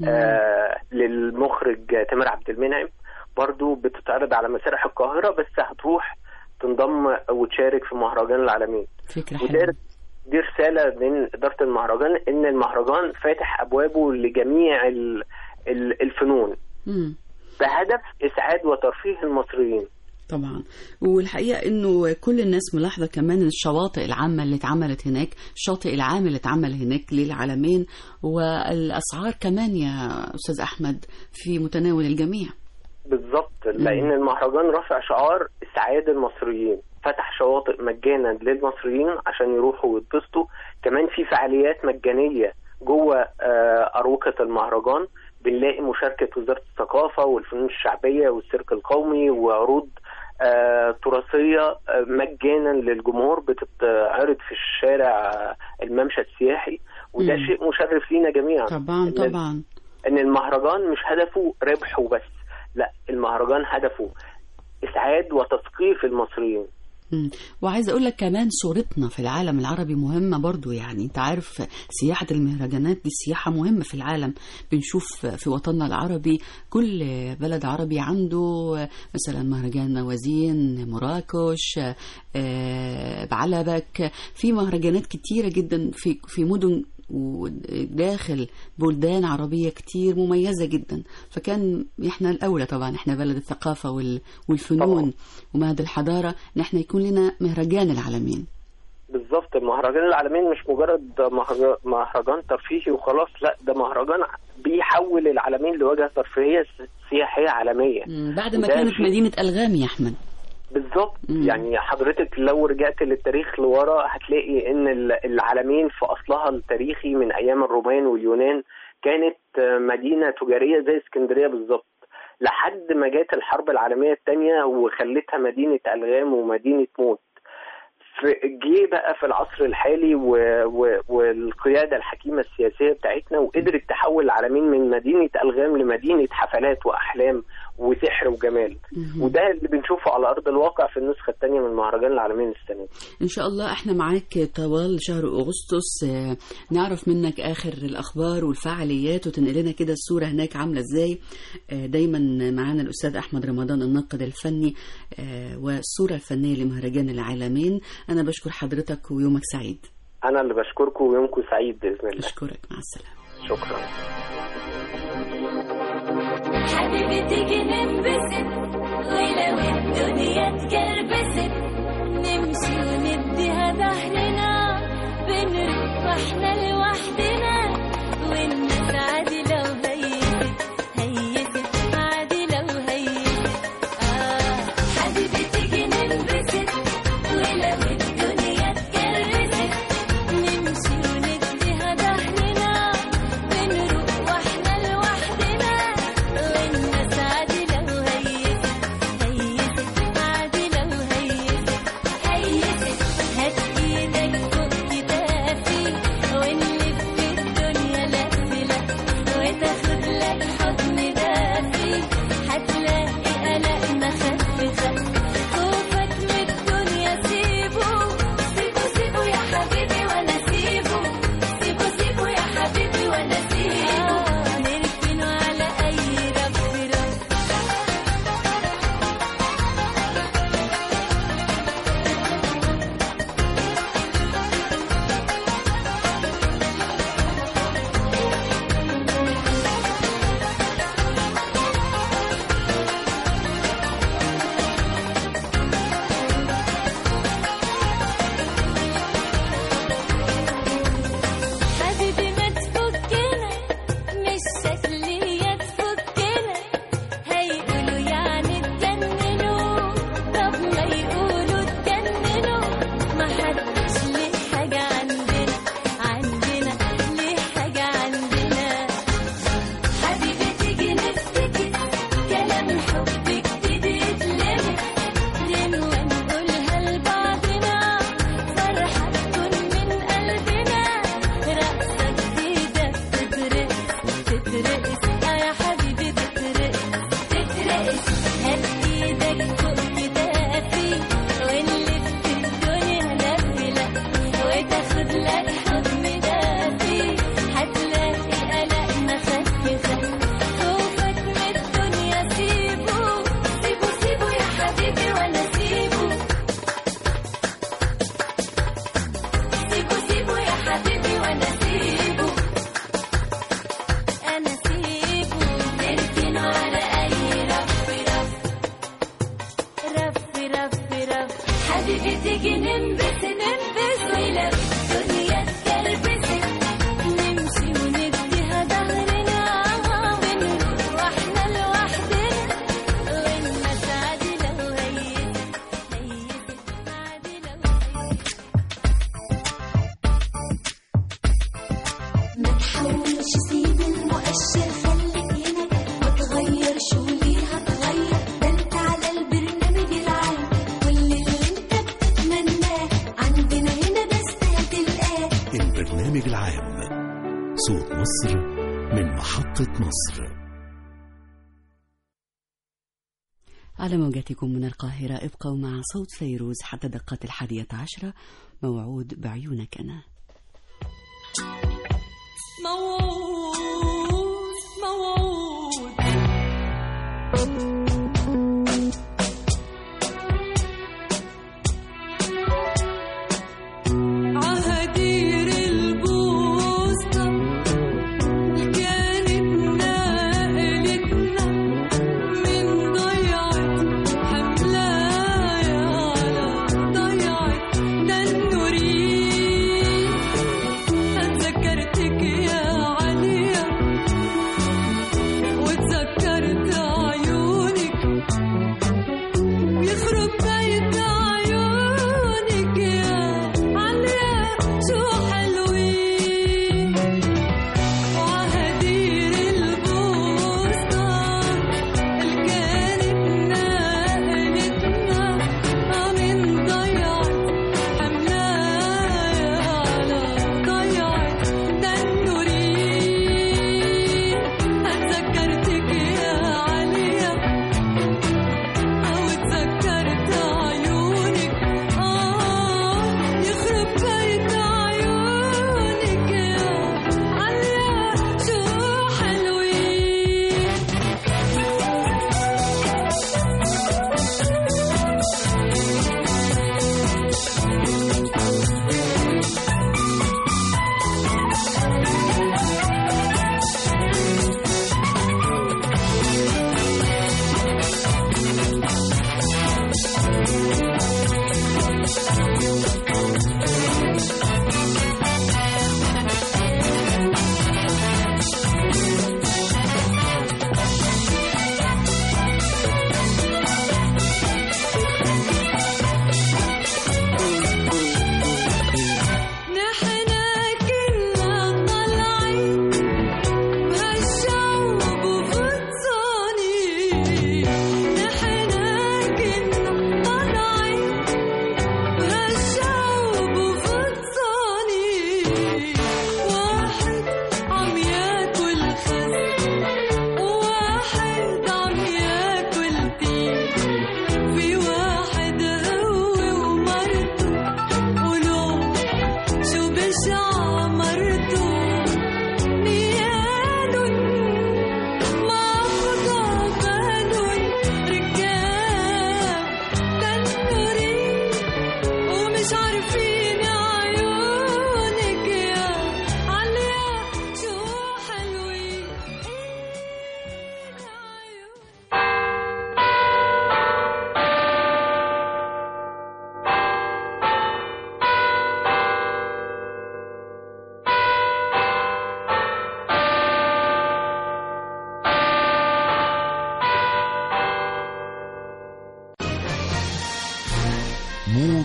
آه للمخرج تامر عبد المنعم، برضو بتتعرض على مسارح القاهرة، بس هتروح تنضم وتشارك في مهرجان العالمين. فكرة حلوة. دي رسالة من إدارة المهرجان إن المهرجان فاتح أبوابه لجميع الفنون م. بهدف إسعاد وترفيه المصريين. طبعا. والحقيقة إنه كل الناس ملاحظة كمان الشواطئ العامة اللي اتعملت هناك، الشاطئ العام اللي اتعمل هناك للعالمين، والأسعار كمان يا أستاذ أحمد في متناول الجميع. بالضبط، لأن المهرجان رفع شعار إسعاد المصريين، فتح شواطئ مجانا للمصريين عشان يروحوا ويتبسطوا. كمان في فعاليات مجانية جوه أروقة المهرجان، بنلاقي مشاركة وزارة الثقافة والفنون الشعبية والسيرك القومي وعروض تراثية مجانا للجمهور بتتعرض في الشارع الممشى السياحي، وده م. شيء مشرف لينا جميعا. طبعا طبعا. إن المهرجان مش هدفه ربح وبس، لا، المهرجان هدفه إسعاد وتثقيف المصريين. مم. وعايزة أقول لك كمان صورتنا في العالم العربي مهمة برضو. يعني أنت عارف سياحة المهرجانات دي سياحة مهمة في العالم. بنشوف في وطننا العربي كل بلد عربي عنده مثلا مهرجان موازين، مراكش، بعلبك، في مهرجانات كتيرة جدا في في مدن وداخل بلدان عربية كتير مميزة جدا. فكان احنا الأولى طبعا، احنا بلد الثقافة والفنون طبعا. ومهد الحضارة، ان احنا يكون لنا مهرجان العالمين. بالظبط. مهرجان العالمين مش مجرد مهرجان ترفيهي وخلاص، لا، ده مهرجان بيحول العالمين لوجهة ترفيهية سياحية عالمية بعد ما كانت مدينة ألغام يا أحمد. بالظبط. يعني حضرتك لو رجعت للتاريخ لورا هتلاقي ان العالمين في اصلها التاريخي من ايام الرومان واليونان كانت مدينة تجارية زي اسكندرية بالظبط، لحد ما جات الحرب العالمية الثانية وخلتها مدينة ألغام ومدينة موت. جه بقى في العصر الحالي و... و... والقياده الحكيمه السياسيه بتاعتنا، وقدرت تحول العالمين من مدينه الغام لمدينه حفلات واحلام وسحر وجمال. وده اللي بنشوفه على ارض الواقع في النسخه الثانيه من مهرجان العالمين السنه دي. ان شاء الله احنا معاك طوال شهر اغسطس، نعرف منك اخر الاخبار والفعاليات وتنقل لنا كده الصوره هناك عامله ازاي. دايما معانا الاستاذ احمد رمضان الناقد الفني والصوره الفنيه لمهرجان العالمين. انا بشكر حضرتك ويومك سعيد. انا اللي بشكركم ويومكم سعيد باذن الله. بشكرك، مع السلامه. شكرا. حبيبي تيجي ننبسط ولو الدنيا اتكربست نمشي ونديها ظهرنا بنروح واحنا لوحدنا والناس عادي لو هيست هيست عادي لو هيست. آه حبيبي تيجي ننبسط ولو الدنيا اتكربست نمشي ونديها ظهرنا بنروح واحنا لوحدنا والناس عادي لو هيست هيست عادي لو هيست هيست. هات ايدك فوق كتافي ونلف الدنيا لف لف وتاخد لك حضن دافي هتلاقي قلقنا خف خف خوفك من الدنيا سيبه سيبه سيبه يا حبيبي وانا سيبه سيبه سيبه يا حبيبي وانا سيبه نركنه على اي رف رف. حبيبي ما تفكنا مش شكلية تفكنا هيقولوا يعني اتجننوا طب ما يقولوا اتجننوا ما حدش ليه حاجة عندنا عندنا ليه حاجة عندنا. حبيبي تيجي نفتكر كلام حب جديد يتلمس غنوة نقولها لبعضنا فرحة تكون من قلبنا رقصة جديدة تترقص تترقص آه يا حبيبي تترقص تترقص. هات ايدك فوق كتافي ونلف الدنيا لف لف وتاخد لك حضن دافي هتلاقي قلقنا خف خف خوفك من الدنيا سيبه سيبه سيبه يا حبيبي وانا سيبه سيبه سيبه يا حبيبي وانا سيبه انا سيبه نركنه على اي رف رف رف رف رف. حبيبي تيجي ننبسط ننبسط ولو الدنيا اتكربست نمشي ونديها ظهرنا بنروح واحنا لوحدنا والناس عادي لو هيست هيست عادي لو هيست. ما تحاولش سيب المؤشر خليك هنا ما تغيرش وليه هتغير ده انت على البرنامج العام كل اللي انت بتتمناه عندنا هنا بس هتلقاه. البرنامج العام، صوت مصر من محطة مصر. على موجاتكم من القاهرة ابقوا مع صوت فيروز حتى دقات الحادية عشرة. موعود بعيونك أنا. موعود موعود عهدير البوسطة كانت نقلتنا من ضيعة حملايا على ضيعة ده النورين. اتذكرتك يا عليا واتذكرت عيونك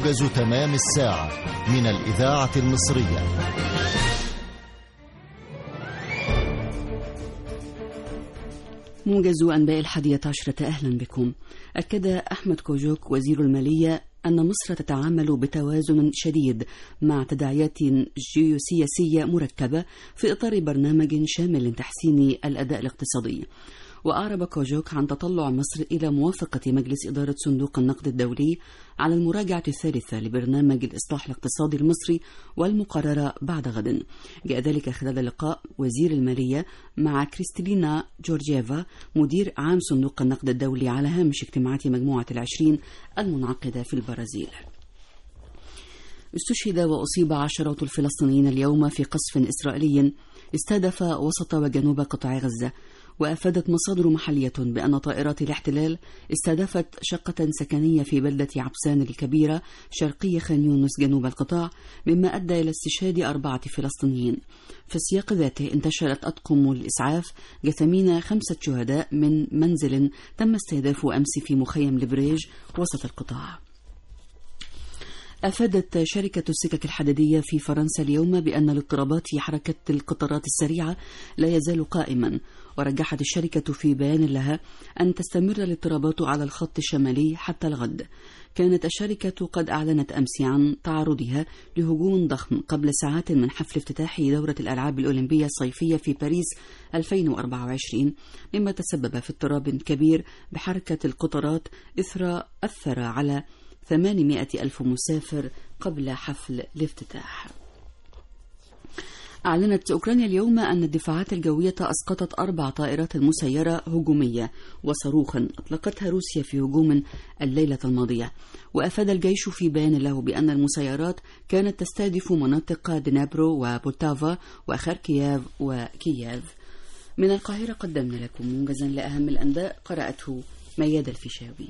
موجز تمام الساعة من الإذاعة المصرية. موجز أنباء الحادية عشرة، أهلا بكم. أكد أحمد كوجوك وزير المالية أن مصر تتعامل بتوازن شديد مع تداعيات جيوسياسية مركبة في إطار برنامج شامل لتحسين الأداء الاقتصادي. وأعرب كوجوك عن تطلع مصر إلى موافقة مجلس إدارة صندوق النقد الدولي على المراجعة الثالثة لبرنامج الإصلاح الاقتصادي المصري والمقررة بعد غد. جاء ذلك خلال لقاء وزير المالية مع كريستالينا جورجيفا مدير عام صندوق النقد الدولي على هامش اجتماعات مجموعة العشرين المنعقدة في البرازيل. استشهد وأصيب عشرات الفلسطينيين اليوم في قصف إسرائيلي استهدف وسط وجنوب قطاع غزة. وأفادت مصادر محلية بأن طائرات الاحتلال استهدفت شقة سكنية في بلدة عبسان الكبيرة شرقي خان يونس جنوب القطاع، مما أدى إلى استشهاد أربعة فلسطينيين. في السياق ذاته انتشرت أطقم الإسعاف جثمين خمسة شهداء من منزل تم استهدافه أمس في مخيم لبريج وسط القطاع. أفادت شركة السكك الحديدية في فرنسا اليوم بأن الاضطرابات في حركة القطارات السريعة لا يزال قائما. ورجحت الشركة في بيان لها أن تستمر الاضطرابات على الخط الشمالي حتى الغد. كانت الشركة قد أعلنت أمس عن تعرضها لهجوم ضخم قبل ساعات من حفل افتتاح دورة الألعاب الأولمبية الصيفية في باريس ألفين وأربعة وعشرين، مما تسبب في اضطراب كبير بحركة القطارات إثر أثر على ثمانمائة ألف مسافر قبل حفل الافتتاح. أعلنت أوكرانيا اليوم أن الدفاعات الجوية أسقطت أربع طائرات مسيرة هجومية وصاروخا أطلقتها روسيا في هجوم الليلة الماضية. وأفاد الجيش في بيان له بأن المسيرات كانت تستهدف مناطق دنابرو وبولتافا وخاركييف وكييف. من القاهرة قدمنا لكم موجزا لأهم الأنباء، قرأته ميادة الفيشاوي.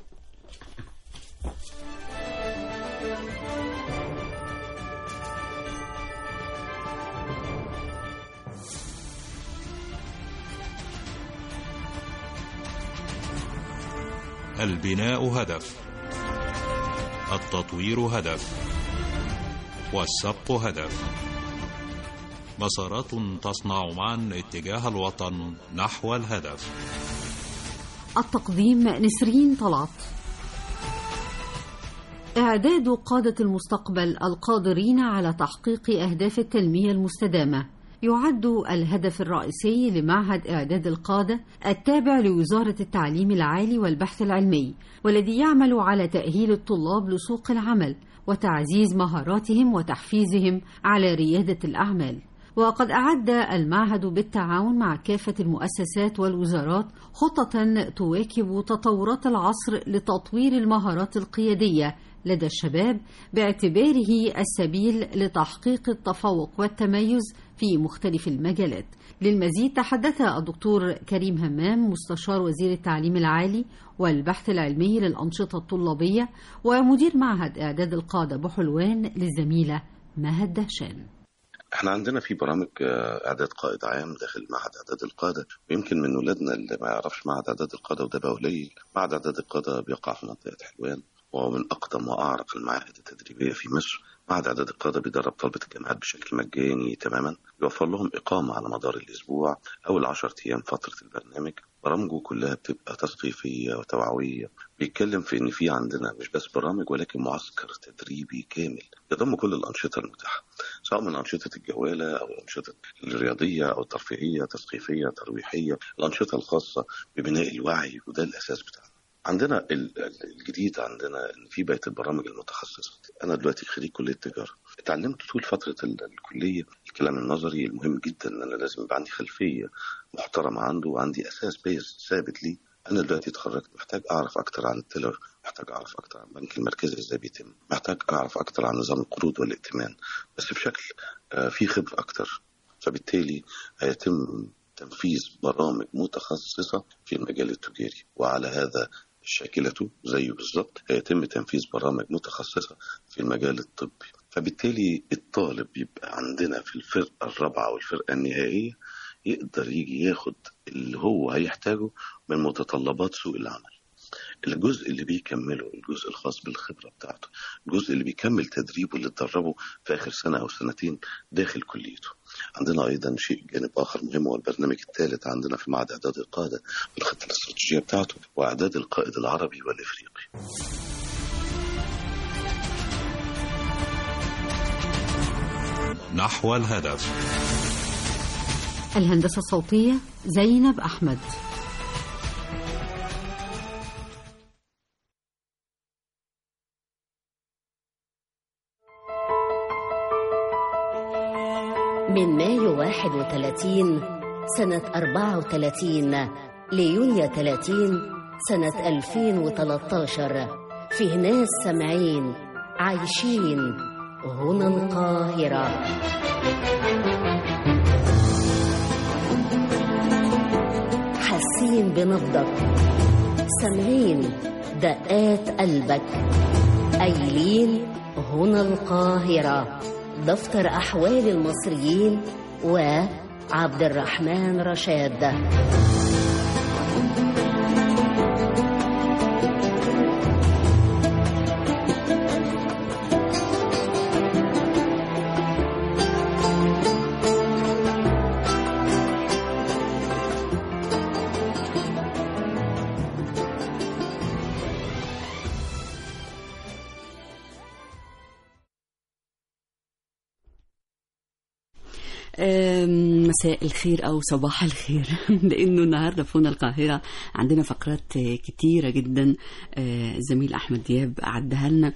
البناء هدف، التطوير هدف، والسبق هدف، مسارات تصنع معا اتجاه الوطن نحو الهدف. التقديم نسرين طلعت. إعداد قادة المستقبل القادرين على تحقيق أهداف التنمية المستدامة يعد الهدف الرئيسي لمعهد إعداد القادة التابع لوزارة التعليم العالي والبحث العلمي، والذي يعمل على تأهيل الطلاب لسوق العمل وتعزيز مهاراتهم وتحفيزهم على ريادة الأعمال. وقد أعد المعهد بالتعاون مع كافة المؤسسات والوزارات خطة تواكب تطورات العصر لتطوير المهارات القيادية لدى الشباب باعتباره السبيل لتحقيق التفوق والتميز في مختلف المجالات. للمزيد تحدث الدكتور كريم همام مستشار وزير التعليم العالي والبحث العلمي للأنشطة الطلابية ومدير معهد إعداد القادة بحلوان للزميلة مهد دهشان. احنا عندنا في برامج اعداد قائد عام داخل معهد اعداد القاده، ويمكن من ولادنا اللي ما يعرفش معهد اعداد القاده وده بقى قليل. معهد اعداد القاده بيقع في منطقه حلوان وهو من اقدم واعرق المعاهد التدريبيه في مصر. معهد اعداد القاده بيدرب طلبه الجامعات بشكل مجاني تماما، بيوفر لهم اقامه على مدار الاسبوع او العشر ايام فتره البرنامج. برامجه كلها بتبقى تثقيفيه وتوعويه، بيتكلم في ان في عندنا مش بس برامج ولكن معسكر تدريبي كامل يضم كل الانشطه المتاحه، سواء من انشطه الجواله او الانشطه الرياضيه او الترفيهيه، تثقيفيه، ترويحيه، الانشطه الخاصه ببناء الوعي، وده الاساس بتاعنا. عندنا الجديد عندنا ان في بقيه البرامج المتخصصه. انا دلوقتي خريج كليه تجاره، اتعلمت طول فتره الكليه الكلام النظري المهم جدا ان انا لازم يبقى عندي خلفيه محترمه عنده وعندي اساس بيز ثابت لي. انا دلوقتي اتخرجت محتاج اعرف اكتر عن التيلر، محتاج اعرف اكتر عن البنك المركزي ازاي بيتم، محتاج اعرف اكتر عن نظام القروض والائتمان، بس بشكل فيه خبره اكتر. فبالتالي هيتم تنفيذ برامج متخصصه في المجال التجاري، وعلى هذا شاكلته زيه بالظبط هيتم تنفيذ برامج متخصصة في المجال الطبي. فبالتالي الطالب يبقى عندنا في الفرقة الرابعة والفرقة النهائية يقدر يجي ياخد اللي هو هيحتاجه من متطلبات سوق العمل. الجزء اللي بيكمله الجزء الخاص بالخبرة بتاعته، الجزء اللي بيكمل تدريبه اللي اتدربه في آخر سنة أو سنتين داخل كليته. عندنا أيضا شيء جانب آخر مهم، هو البرنامج الثالث عندنا في معهد إعداد القادة بالخطة الاستراتيجية بتاعته، وإعداد القائد العربي والإفريقي. نحو الهدف. الهندسة الصوتية زينب أحمد. من مايو واحد وثلاثين سنة أربعة وثلاثين ليونيو ثلاثين سنة ألفين وثلاثة عشر فيه ناس سامعين عايشين هنا القاهرة. حاسين بنبضك، سامعين دقات قلبك، قايلين هنا القاهرة. دفتر أحوال المصريين وعبد الرحمن رشاد. مساء الخير أو صباح الخير لأنه النهاردة في هنا القاهرة عندنا فقرات كتيرة جدا الزميل أحمد دياب أعدها لنا،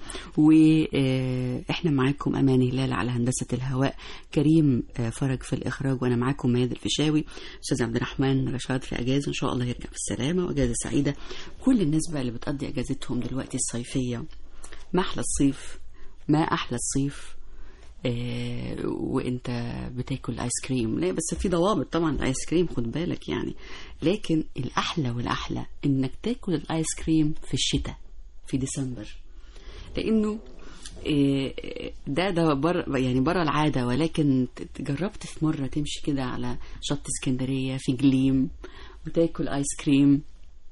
وإحنا معاكم أمان هلال على هندسة الهواء، كريم فرج في الإخراج، وأنا معاكم مياد الفيشاوي. أستاذ عبد الرحمن رشاد في أجازة إن شاء الله يرجع بالسلامة وأجازة سعيدة. كل الناس بقى اللي بتقضي أجازتهم دلوقتي الصيفية، ما أحلى الصيف، ما أحلى الصيف إيه وانت بتاكل ايس كريم. لا بس في ضوابط طبعا الايس كريم، خد بالك يعني، لكن الاحلى والاحلى انك تاكل الايس كريم في الشتاء في ديسمبر، لانه إيه ده ده بر يعني بره العاده. ولكن جربت في مره تمشي كده على شط اسكندريه في جليم وتاكل ايس كريم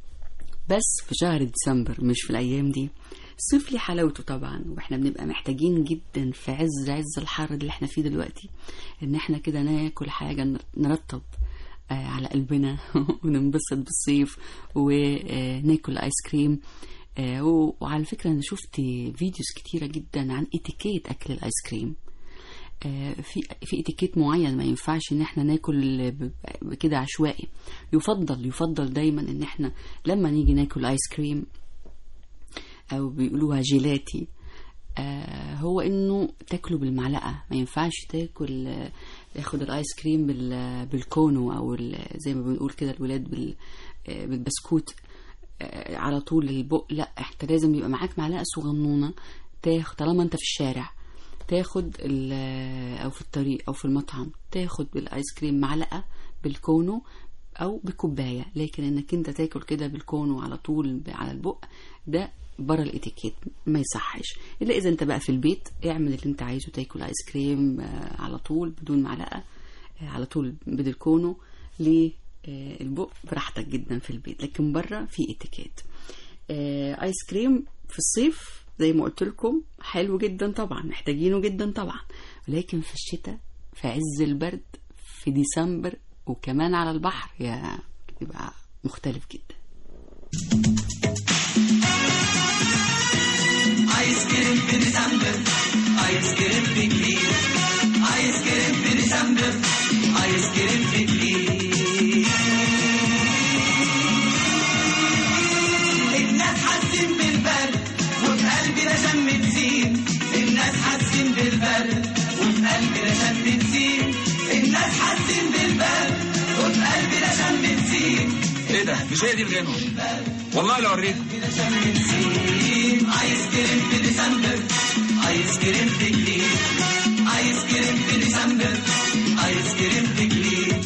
بس في شهر ديسمبر، مش في الايام دي. الصيف ليه حلاوته طبعا، واحنا بنبقى محتاجين جدا في عز عز الحر اللي احنا فيه دلوقتي ان احنا كده ناكل حاجة نرطب على قلبنا وننبسط بالصيف وناكل ايس كريم. وعلى فكرة انا شفت فيديوز كتيرة جدا عن اتيكيت اكل الايس كريم. في في اتيكيت معين، ما ينفعش ان احنا ناكل كده عشوائي. يفضل يفضل دايما ان احنا لما نيجي ناكل ايس كريم او بيقولوها جيلاتي، آه هو انه تاكله بالمعلقه. ما ينفعش تاكل آه تاخد الايس كريم بالكونو او زي ما بنقول كده الولاد بال آه بالبسكوت آه على طول البق. لا، انت لازم يبقى معاك معلقه صغنونه، تاخد طالما انت في الشارع تاخد او في الطريق او في المطعم تاخد بالايس كريم معلقه بالكونو او بكوبايه. لكن انك انت تاكل كده بالكونو على طول على البق ده برا الاتيكيت، ما يصحش. الا اذا انت بقى في البيت اعمل اللي انت عايزه، تاكل ايس كريم على طول بدون معلقه، على طول بالكونو للبق براحتك جدا في البيت. لكن برا في اتيكيت. ايس كريم في الصيف زي ما قلت لكم حلو جدا طبعا، محتاجينه جدا طبعا، ولكن في الشتاء في عز البرد في ديسمبر وكمان على البحر يا يبقى مختلف جدا. ايس كريم في ديسمبر، ايس كريم في جليد، ايس كريم في ديسمبر، ايس كريم في جليد. الناس حاسين بالبرد وفي قلبنا شم نسيم، الناس حاسين بالبرد وفي قلبنا شم نسيم، الناس حاسين بالبرد وفي قلبنا شم نسيم. ايه ده؟ مش هي دي الغنوة والله لو اوريك. ايس كريم في ديسمبر، ايس كريم في جليد، ايس كريم في ديسمبر، ايس كريم في جليد.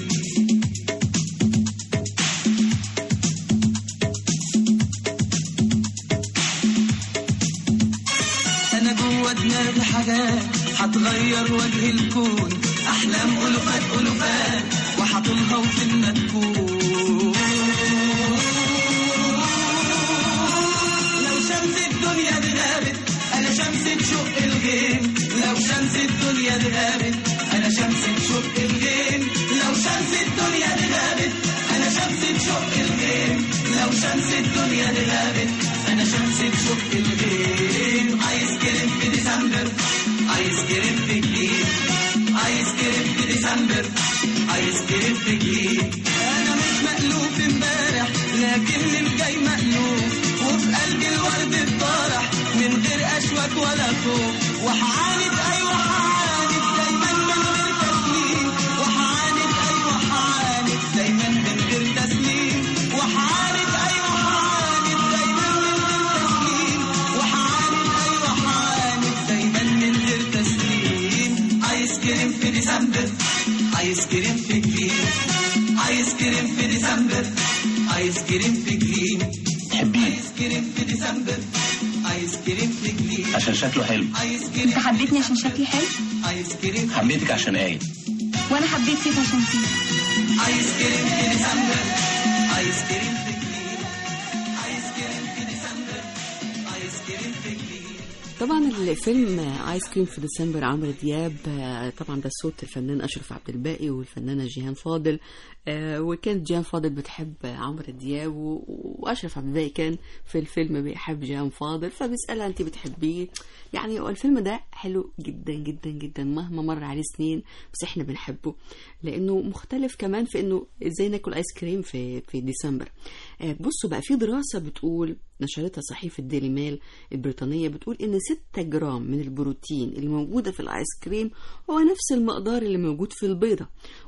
انا جوه دماغي حاجات هتغير وجه الكون، احلام الوفات الوفات وهطولها وفينا تكون. الدنيا دي غابت انا شمس تشق الغيم لو شمس الدنيا دي غابت انا شمس تشق الغيم لو شمس الدنيا دي غابت انا شمس تشق الغيم ايس كريم في ديسمبر ايس كريم في جليد ايس كريم في ديسمبر ايس كريم في جليد انا مش مألوف امبارح لكن الجاي مألوف وفي قلبي الورد اتطرح من غير اشواك ولا خوف وحعاند ايوه حعاند دايما من غير تسليم وحعاند ايوه حعاند دايما من غير تسليم وحعاند ايوه حعاند دايما من غير تسليم وحعاند ايوه حعاند دايما من غير تسليم ايس كريم في ديسمبر ايس كريم في جليم ايس كريم في ديسمبر ايس كريم في جليم تحبيه ايس كريم في ديسمبر ايس كريم في جليم عشان شكله حلو. انت حبيتني عشان شكلي حلو؟ ايس كريم حبيتك عشان ايه؟ وانا حبيت فيك عشان فيك. ايس كريم في ديسمبر ايس كريم في جليم ايس كريم في ديسمبر ايس كريم في جليم. طبعا الفيلم ايس كريم في ديسمبر عمرو دياب، طبعا ده صوت الفنان اشرف عبد الباقي والفنانه جيهان فاضل، وكانت جيهان فاضل بتحب عمرو دياب واشرف عبد الباقي كان في الفيلم بيحب جيهان فاضل، فبيسالها انت بتحبيه؟ يعني هو الفيلم ده حلو جدا جدا جدا مهما مر عليه سنين، بس احنا بنحبه لانه مختلف كمان في انه ازاي ناكل ايس كريم في في ديسمبر. بصوا بقى، في دراسه بتقول نشرتها صحيفه ديلي ميل البريطانيه، بتقول ان ستة جرام من البروتين اللي موجوده في الايس كريم هو نفس المقدار اللي موجود في البيضه،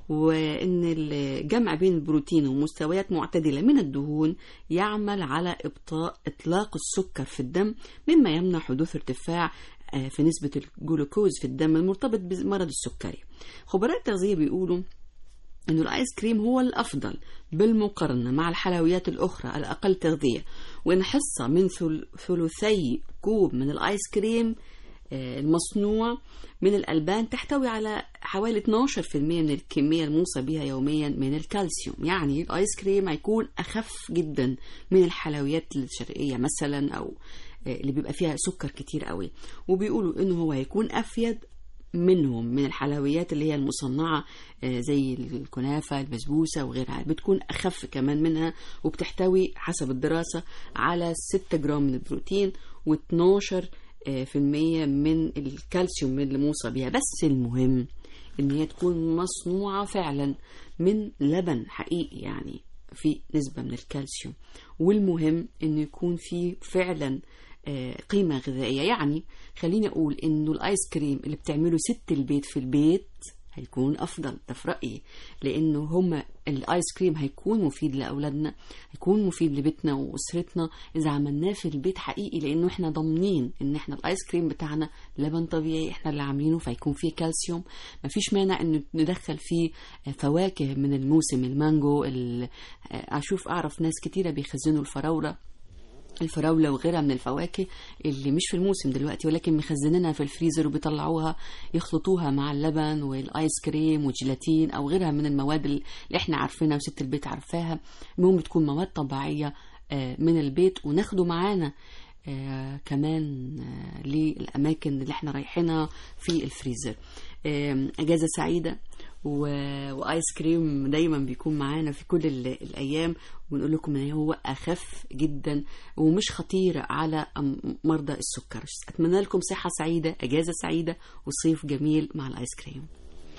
وان الجمع بين البروتين ومستويات معتدله من الدهون يعمل على ابطاء اطلاق السكر في الدم، مما يمنع حدوث ارتفاع في نسبه الجلوكوز في الدم المرتبط بمرض السكري. خبراء التغذيه بيقولوا إنه الآيس كريم هو الأفضل بالمقارنة مع الحلويات الأخرى الأقل تغذية، وإن حصة من ثلثي كوب من الآيس كريم المصنوع من الألبان تحتوي على حوالي اثناشر بالمئة من الكمية الموصى بها يوميا من الكالسيوم. يعني الآيس كريم هيكون أخف جدا من الحلويات الشرقية مثلا، أو اللي بيبقى فيها سكر كتير قوي، وبيقولوا إنه هو هيكون أفيد منهم من الحلويات اللي هي المصنعة زي الكنافة البسبوسة وغيرها، بتكون أخف كمان منها، وبتحتوي حسب الدراسة على ستة جرام من البروتين واثناشر بالمئة من الكالسيوم اللي موصى بها. بس المهم إن هي تكون مصنوعة فعلا من لبن حقيقي، يعني في نسبة من الكالسيوم، والمهم إنه يكون فيه فعلا قيمة غذائية. يعني خليني أقول إنه الآيس كريم اللي بتعمله ست البيت في البيت هيكون أفضل، ده في رأيي، لأنه هم الآيس كريم هيكون مفيد لأولادنا، هيكون مفيد لبيتنا وأسرتنا إذا عملناه في البيت حقيقي، لأنه إحنا ضامنين إن إحنا الآيس كريم بتاعنا لبن طبيعي إحنا اللي عاملينه، فيكون فيه كالسيوم. مفيش مانع إنه ندخل فيه فواكه من الموسم، المانجو، أشوف أعرف ناس كتيرة بيخزنوا الفراولة الفراولة وغيرها من الفواكه اللي مش في الموسم دلوقتي، ولكن مخزنينها في الفريزر وبيطلعوها يخلطوها مع اللبن والآيس كريم والجيلاتين أو غيرها من المواد اللي احنا عارفينها وست البيت عارفاها. المهم تكون مواد طبيعية من البيت، وناخده معانا آه كمان آه للأماكن اللي احنا رايحينها في الفريزر. آه أجازة سعيدة وآيس كريم دايما بيكون معانا في كل الأيام، ونقول لكم ان هو أخف جدا ومش خطير على مرضى السكر. أتمنى لكم صحة سعيدة، أجازة سعيدة، وصيف جميل مع الآيس كريم.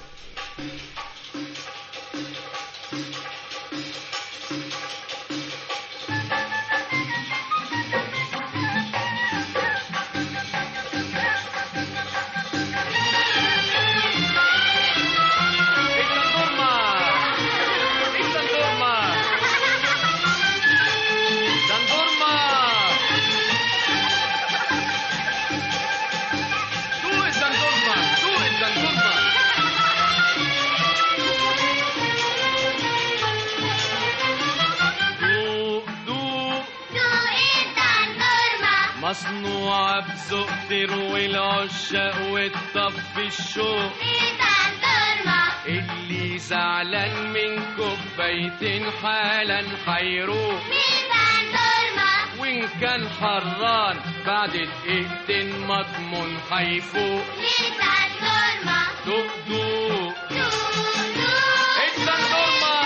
مصنوعة بذوق تروي العشاق وتطفي الشوق، اللي زعلان من كوبايتين حالا حيروق، وإن كان حران بعد دقيقتين مضمون حيفوق. دوق دوق الدندورما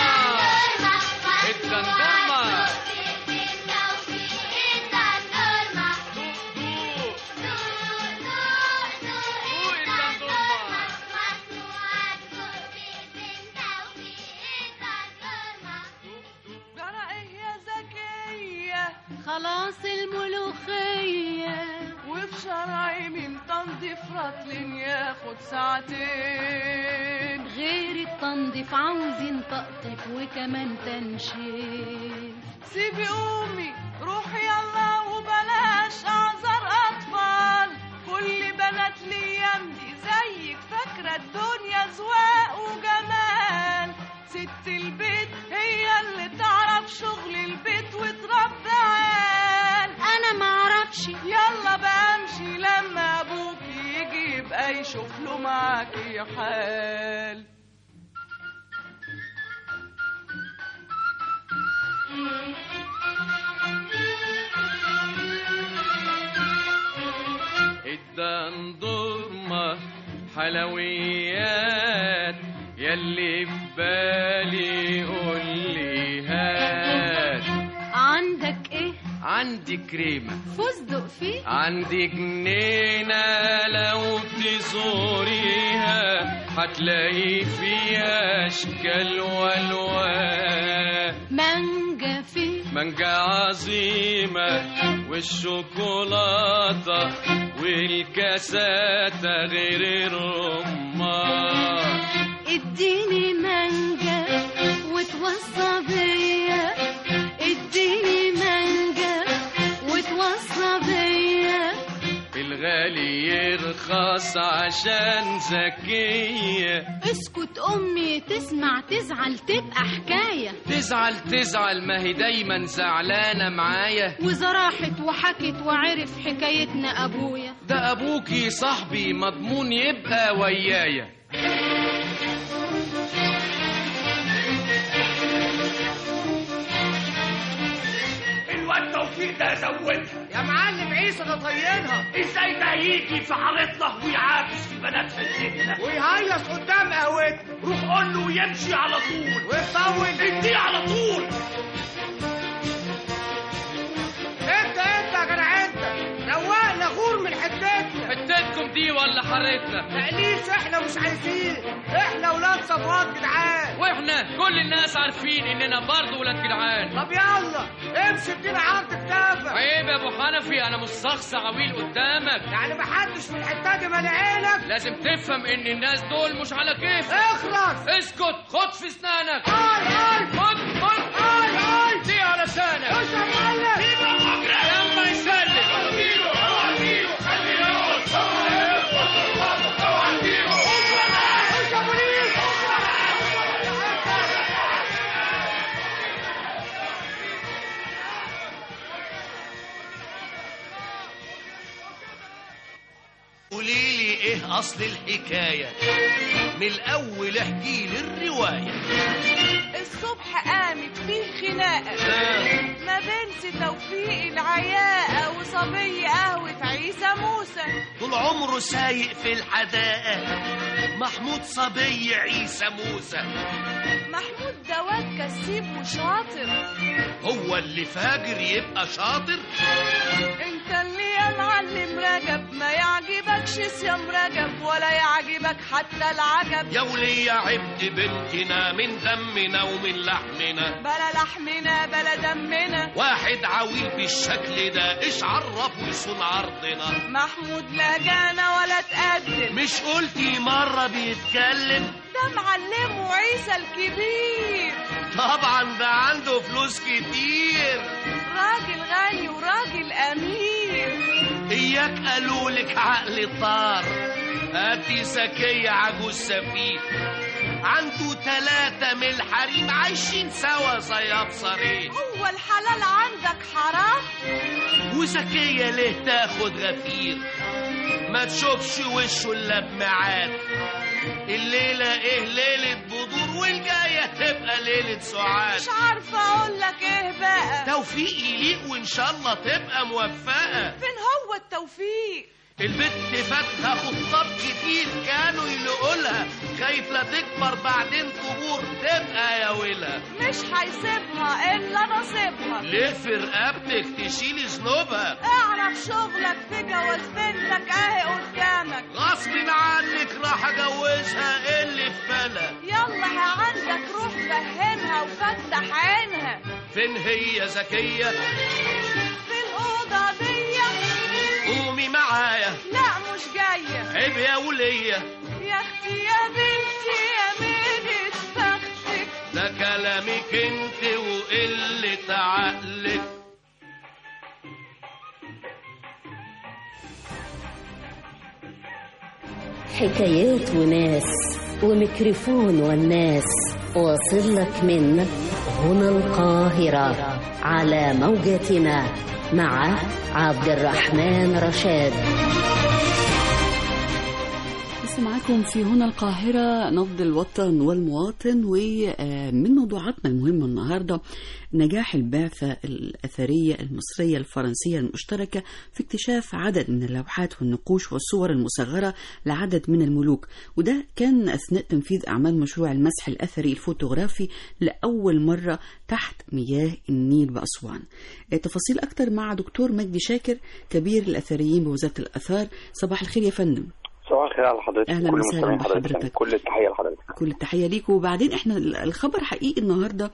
الدندورما خلاص الملوخية وفي شرعي من تنظيف رطل ياخد ساعتين غير التنظيف عاوزين تقطف وكمان تنشيف. سيبي قومي روحي يلا وبلاش اعذار اطفال، كل بنات الايام دي زيك فاكرة الدنيا زواق وجمال. ست البيت هي اللي تعرف شغل البيت وتربي عيال، انا معرفش. يلا بقى امشي لما ابوك يجي يبقى يشوف له معاكي حال. الدندورما حلويات يلي في بالي قولي هات. عندك ايه؟ عندي كريمة فستق فيه؟ عندي جنينة لو تزوريها هتلاقي فيها اشكال والوان. مانجا فيه؟ مانجا عظيمة والشوكولاتة والكاساتة غير الرمان. اديني مانجا وتوصى بيا، اديني مانجا وتوصى بيا. الغالي يرخص عشان ذكية. اسكت امي تسمع تزعل تبقى حكاية. تزعل تزعل ما هي دايما زعلانة معايا. وإذا راحت وحكت وعرف حكايتنا ابويا. ده ابوكي صاحبي مضمون يبقى ويايا. الواد توفيق ده زودها يا معلم عيسى ده طينها. ازاي ده يجي في حارتنا ويعاكس في بنات حلتنا ويهيص قدام قهوتنا؟ روح قول له يمشي على طول ويطول اديه على طول. انت انت يا جدع انت روقنا غور من حتتنا. حتتكم دي ولا حارتنا؟ تقليص احنا مش عايزين، احنا ولاد صفوات جدعان. واحنا كل الناس عارفين اننا برضه ولاد جدعان. طب يلا امشي ادينا عرض كتافك. عيب يا ابو حنفي انا مش شخص عويل قدامك. يعني محدش في الحته دي مالي عينك. لازم تفهم ان الناس دول مش على كيف. اخلص اسكت خد في اسنانك. اي اي خد خد اي اي دي على لسانك. خش يا معلم لما يسلم قوليلي ايه اصل الحكاية من الاول احكيلي الرواية. الصبح قامت فيه خناقة ما بين سي توفيق العياقة وصبي قهوة عيسى موسى. طول عمره سايق في الحدائق محمود صبي عيسى موسى. محمود ده واد كسيب وشاطر. هو اللي فاجر يبقى شاطر؟ انت اللي يا معلم رجب ما يعجبكش صيام رجب ولا يعجبك حتى العجب. يا ولي عبد بنتنا من دمنا ومن لحمنا. بلا لحمنا بلا دمنا. واحد عويل بالشكل ده ايش عرفه يصون عرضنا؟ محمود لا جانا ولا تقدم. مش قلتي مرة بيتكلم؟ ده معلمه عيسى الكبير. طبعا ده عنده فلوس كتير. راجل غني وراجل امير. اياك قالولك عقل طار. هاتي ذكية عجوز سفيف عنده تلاتة من الحريم عايشين سوا زي ابصرين. هو الحلال عندك حرام؟ وذكية ليه تاخد غفير ما تشوفش وشه الا بميعاد. الليلة ايه ليلة بدور والجاية تبقى ليلة سعاد. مش عارفة اقول لك ايه بقى. توفيق يليق وان شاء الله تبقى موفقة. فين هو التوفيق؟ البت فاتها خطاب كتير كانوا يلقولها، خايف لا تكبر بعدين تبور تبقى يا ويلها. مش هيسيبها الا نصيبها. ليه في رقبتك تشيلي ذنوبها؟ اعرف شغلك في جواز بنتك اهي قدامك. غصب عنك راح اجوزها اللي في بالها. يلا ها عندك روح فهمها وفتح عينها. فين هي زكية؟ في الأوضة دي. قومي معايا. لا مش جاية. عيب يا ولية. يا اختي يا بنتي يا ميلة بختك. ده كلامك انت وقلة عقلك. حكايات وناس وميكروفون والناس واصل لك من هنا القاهرة على موجتنا مع عبد الرحمن رشاد. لسه معاكم في هنا القاهرة نبض الوطن والمواطن، ومن موضوعاتنا المهمة النهاردة نجاح البعثة الأثرية المصرية الفرنسية المشتركة في اكتشاف عدد من اللوحات والنقوش والصور المصغرة لعدد من الملوك، وده كان أثناء تنفيذ أعمال مشروع المسح الأثري الفوتوغرافي لأول مرة تحت مياه النيل بأسوان. تفاصيل أكتر مع دكتور مجدي شاكر كبير الأثريين بوزارة الآثار. صباح الخير يا فندم. صباح الخير على حضرتك. اهلا وسهلا بحضرتك. كل التحيه لحضرتك. كل التحيه ليك. وبعدين احنا الخبر حقيقي النهارده